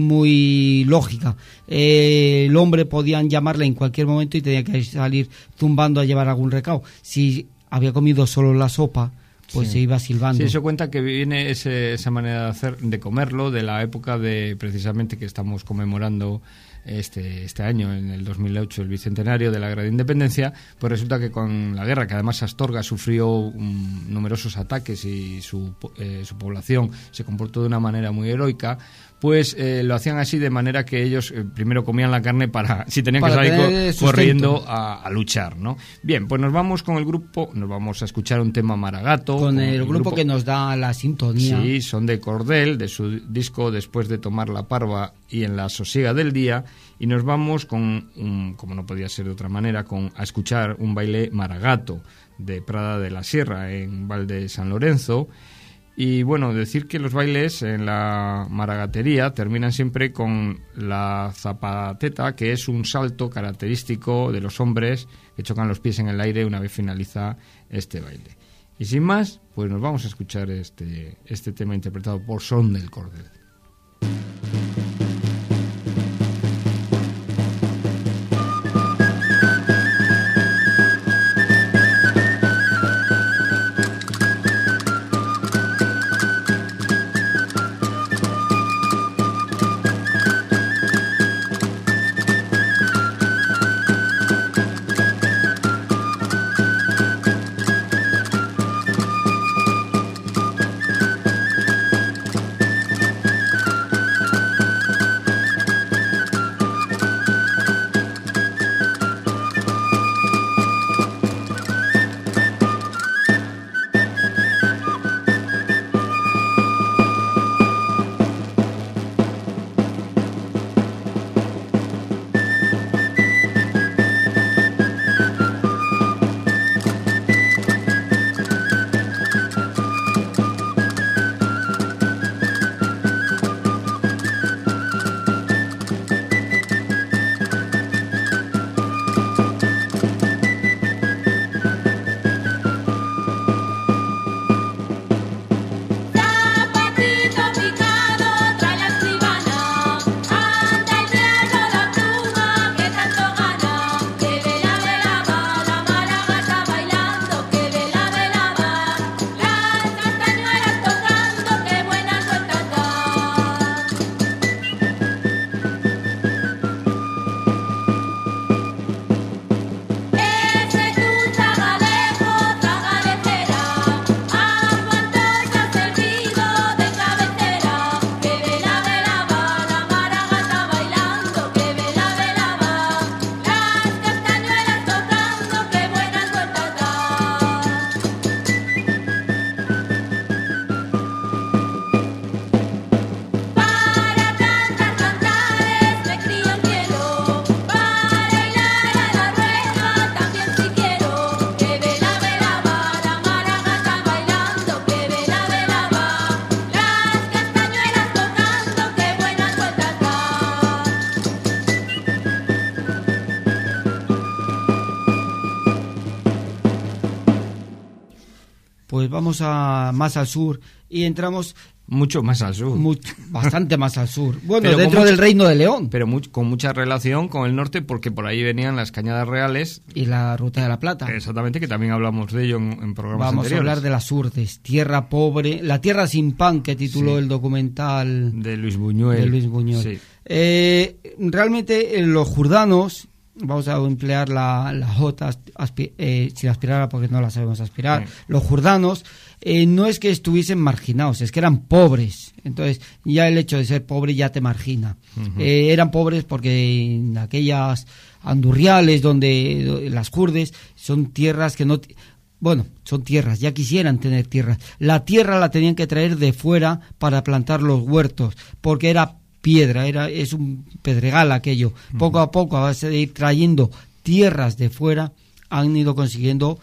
muy lógica. Eh, el hombre podían llamarle en cualquier momento y tenía que salir zumbando a llevar algún recado. Si había comido solo la sopa, pues sí. se iba silbando. Sí, eso cuenta que viene ese, esa manera de hacer, de comerlo, de la época de, precisamente, que estamos conmemorando este este año, en el dos mil ocho, el bicentenario de la Guerra de Independencia. Pues resulta que con la guerra, que además Astorga sufrió um, numerosos ataques y su, eh, su población se comportó de una manera muy heroica, pues eh, lo hacían así, de manera que ellos eh, primero comían la carne para, si tenían para que salir co- corriendo a, a luchar, ¿no? Bien, pues nos vamos con el grupo, nos vamos a escuchar un tema maragato. Con, con el, el grupo, grupo que nos da la sintonía. Sí, son de Cordel, de su disco Después de tomar la parva y en la sosiega del día, y nos vamos con, un, como no podía ser de otra manera, con a escuchar un baile maragato de Prada de la Sierra, en Valde San Lorenzo. Y bueno, decir que los bailes en la maragatería terminan siempre con la zapateta, que es un salto característico de los hombres que chocan los pies en el aire una vez finaliza este baile. Y sin más, pues nos vamos a escuchar este, este tema interpretado por Son del Cordel. vamos a más al sur y entramos mucho más al sur. Mucho, bastante más al sur. Bueno, pero dentro mucha, del Reino de León. Pero muy, con mucha relación con el norte, porque por ahí venían las Cañadas Reales. Y la Ruta de la Plata. Exactamente, que también hablamos de ello en, en programas Vamos anteriores. a hablar de las Urdes, tierra pobre, la tierra sin pan, que tituló sí. el documental de Luis Buñuel. De Luis Buñuel. Sí. Eh, realmente eh, los jordanos, vamos a emplear la, la J, aspi, eh, sin aspirar porque no la sabemos aspirar, sí. los jordanos eh, no es que estuviesen marginados, es que eran pobres. Entonces ya el hecho de ser pobre ya te margina. Uh-huh. eh, eran pobres porque en aquellas andurriales donde las Jurdes son tierras que no... Bueno, son tierras, ya quisieran tener tierras. La tierra la tenían que traer de fuera para plantar los huertos, porque era piedra, era es un pedregal aquello. Uh-huh. Poco a poco, a base de ir trayendo tierras de fuera, han ido consiguiendo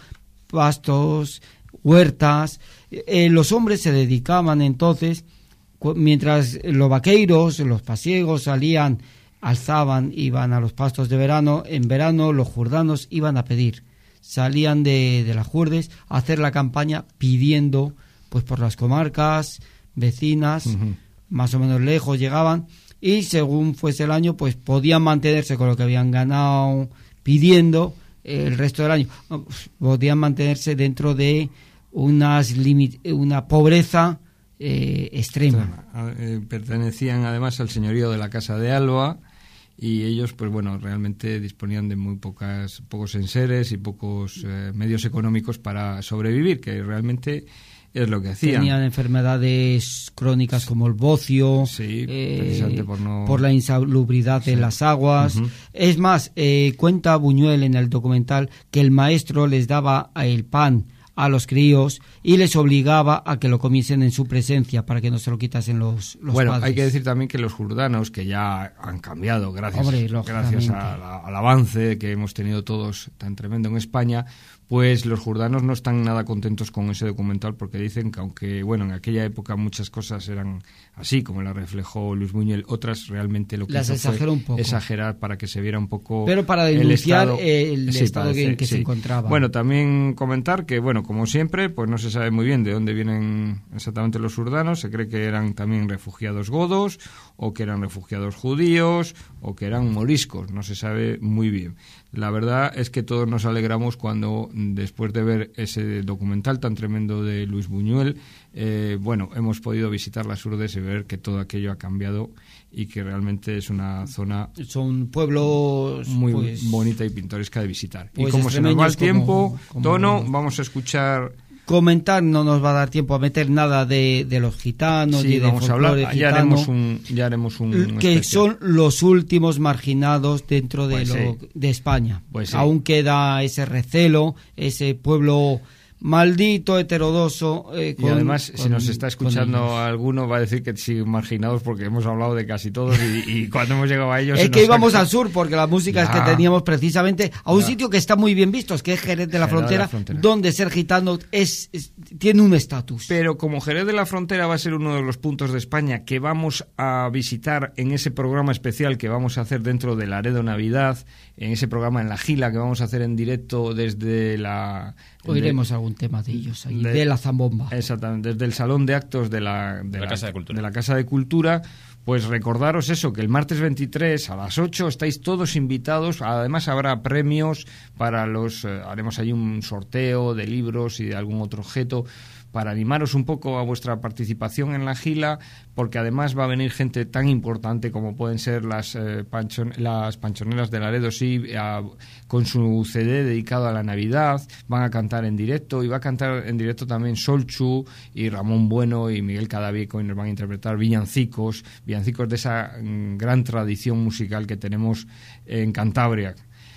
pastos, huertas. Eh, los hombres se dedicaban entonces, cu- mientras los vaqueiros, los pasiegos salían, alzaban, iban a los pastos de verano, en verano los jordanos iban a pedir. Salían de, de las Jurdes a hacer la campaña pidiendo, pues por las comarcas vecinas, uh-huh. más o menos lejos llegaban, y según fuese el año, pues podían mantenerse con lo que habían ganado pidiendo eh, el resto del año. Podían mantenerse dentro de unas limit, una pobreza eh, extrema. Eh, pertenecían además al señorío de la Casa de Alba, y ellos, pues bueno, realmente disponían de muy pocas pocos enseres y pocos eh, medios económicos para sobrevivir, que realmente es lo que hacían. Tenían enfermedades crónicas como el bocio, sí, eh, precisamente por, no... por la insalubridad sí. de las aguas. Uh-huh. Es más, eh, cuenta Buñuel en el documental que el maestro les daba el pan a los críos y les obligaba a que lo comiesen en su presencia para que no se lo quitasen los, los bueno, padres. Hay que decir también que los jordanos, que ya han cambiado gracias, Hombre, gracias a la, al avance que hemos tenido todos tan tremendo en España, pues los jordanos no están nada contentos con ese documental, porque dicen que aunque, bueno, en aquella época muchas cosas eran así, como la reflejó Luis Buñuel, otras realmente lo que las hizo fue un poco. exagerar para que se viera un poco... Pero para denunciar el estado, el sí, estado parece, en que sí. se encontraba. Bueno, también comentar que, bueno, como siempre, pues no se sabe muy bien de dónde vienen exactamente los jordanos. Se cree que eran también refugiados godos, o que eran refugiados judíos, o que eran moriscos, no se sabe muy bien. La verdad es que todos nos alegramos cuando, después de ver ese documental tan tremendo de Luis Buñuel, eh, bueno, hemos podido visitar las Urdes y ver que todo aquello ha cambiado y que realmente es una zona... Son pueblos... muy pues, bonita y pintoresca de visitar. Pues y como se nos va el tiempo, como, como Tono, los... vamos a escuchar... Comentar, no nos va a dar tiempo a meter nada de, de los gitanos, sí, ni de vamos a hablar, gitano, ya haremos un, ya haremos un que especial. Son los últimos marginados dentro de, pues lo, sí. de España. Pues sí. Aún queda ese recelo, ese pueblo maldito, heterodoxo. Eh, con, y además, con, si nos está escuchando alguno, va a decir que sí, marginados, porque hemos hablado de casi todos y, y cuando hemos llegado a ellos... Es que íbamos ha... al sur, porque la música ya. es que teníamos precisamente a un ya. sitio que está muy bien visto, que es Jerez de la, Jerez Frontera, de la Frontera, donde ser gitano es, es tiene un estatus. Pero como Jerez de la Frontera va a ser uno de los puntos de España que vamos a visitar en ese programa especial que vamos a hacer dentro de Laredo Navidad, en ese programa en La Gila que vamos a hacer en directo desde la... Oiremos de, algún tema de ellos ahí, de, de la zambomba. Exactamente, desde el Salón de Actos de la, de de la, la, Casa de Cultura. de la Casa de Cultura. Pues recordaros eso, que el martes veintitrés a las ocho estáis todos invitados. Además habrá premios para los... Eh, haremos ahí un sorteo de libros y de algún otro objeto para animaros un poco a vuestra participación en la Gila, porque además va a venir gente tan importante como pueden ser las, eh, panchon, las panchoneras de Laredo, sí, a, con su C D dedicado a la Navidad. Van a cantar en directo, y va a cantar en directo también Solchu y Ramón Bueno y Miguel Cadavico, y nos van a interpretar villancicos, villancicos de esa mm, gran tradición musical que tenemos en Cantabria.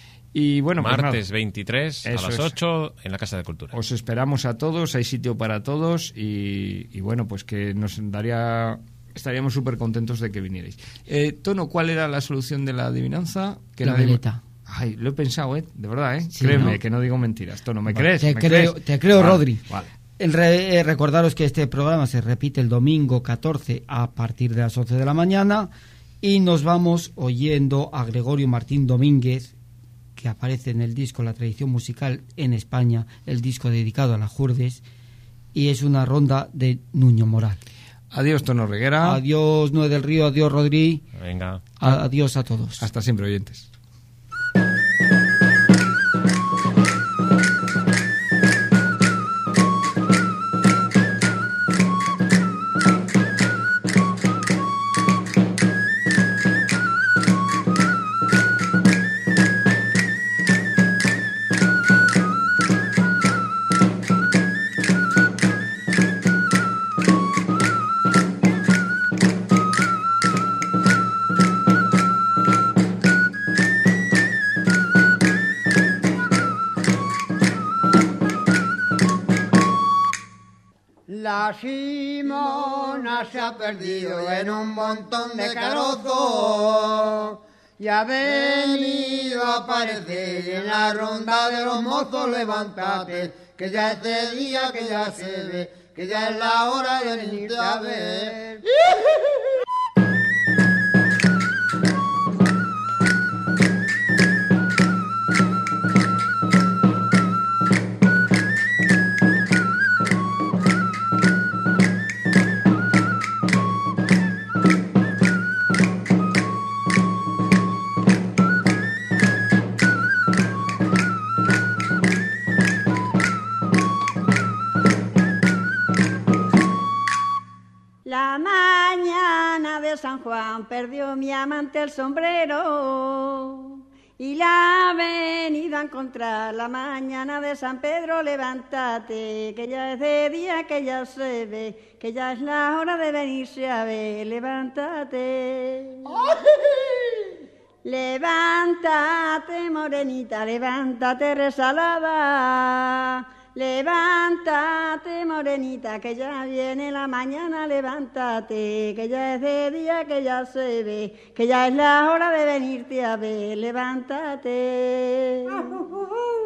Y bueno, martes pues veintitrés a las ocho en la Casa de Cultura. Os esperamos a todos, hay sitio para todos y, y bueno, pues que nos daría, estaríamos súper contentos de que vinierais. Eh, Tono, ¿cuál era la solución de la adivinanza? Que la veleta. Ay, lo he pensado, ¿eh? De verdad, ¿eh? Sí, Créeme, ¿no? que no digo mentiras. Tono, ¿me vale, crees? Te ¿Me creo, crees? te creo, vale, Rodri. Vale. El re, eh, recordaros que este programa se repite el domingo catorce a partir de las once de la mañana y nos vamos oyendo a Gregorio Martín Domínguez, que aparece en el disco La Tradición Musical en España, el disco dedicado a las Jurdes, y es una ronda de Nuño Moral. Adiós, Tono Reguera. Adiós, Noé del Río. Adiós, Rodri. Venga. A- adiós a todos. Hasta siempre, oyentes. La Simona se ha perdido en un montón de carozos y ha venido a aparecer en la ronda de los mozos. Levántate, que ya es de día, que ya se ve, que ya es la hora de venirte a ver. La mañana de San Juan perdió mi amante el sombrero y la ha venido a encontrar. La mañana de San Pedro, levántate, que ya es de día, que ya se ve, que ya es la hora de venirse a ver. Levántate. Levántate, morenita, levántate, resalada. Levántate, morenita, que ya viene la mañana. Levántate, que ya es de día, que ya se ve, que ya es la hora de venirte a ver. Levántate.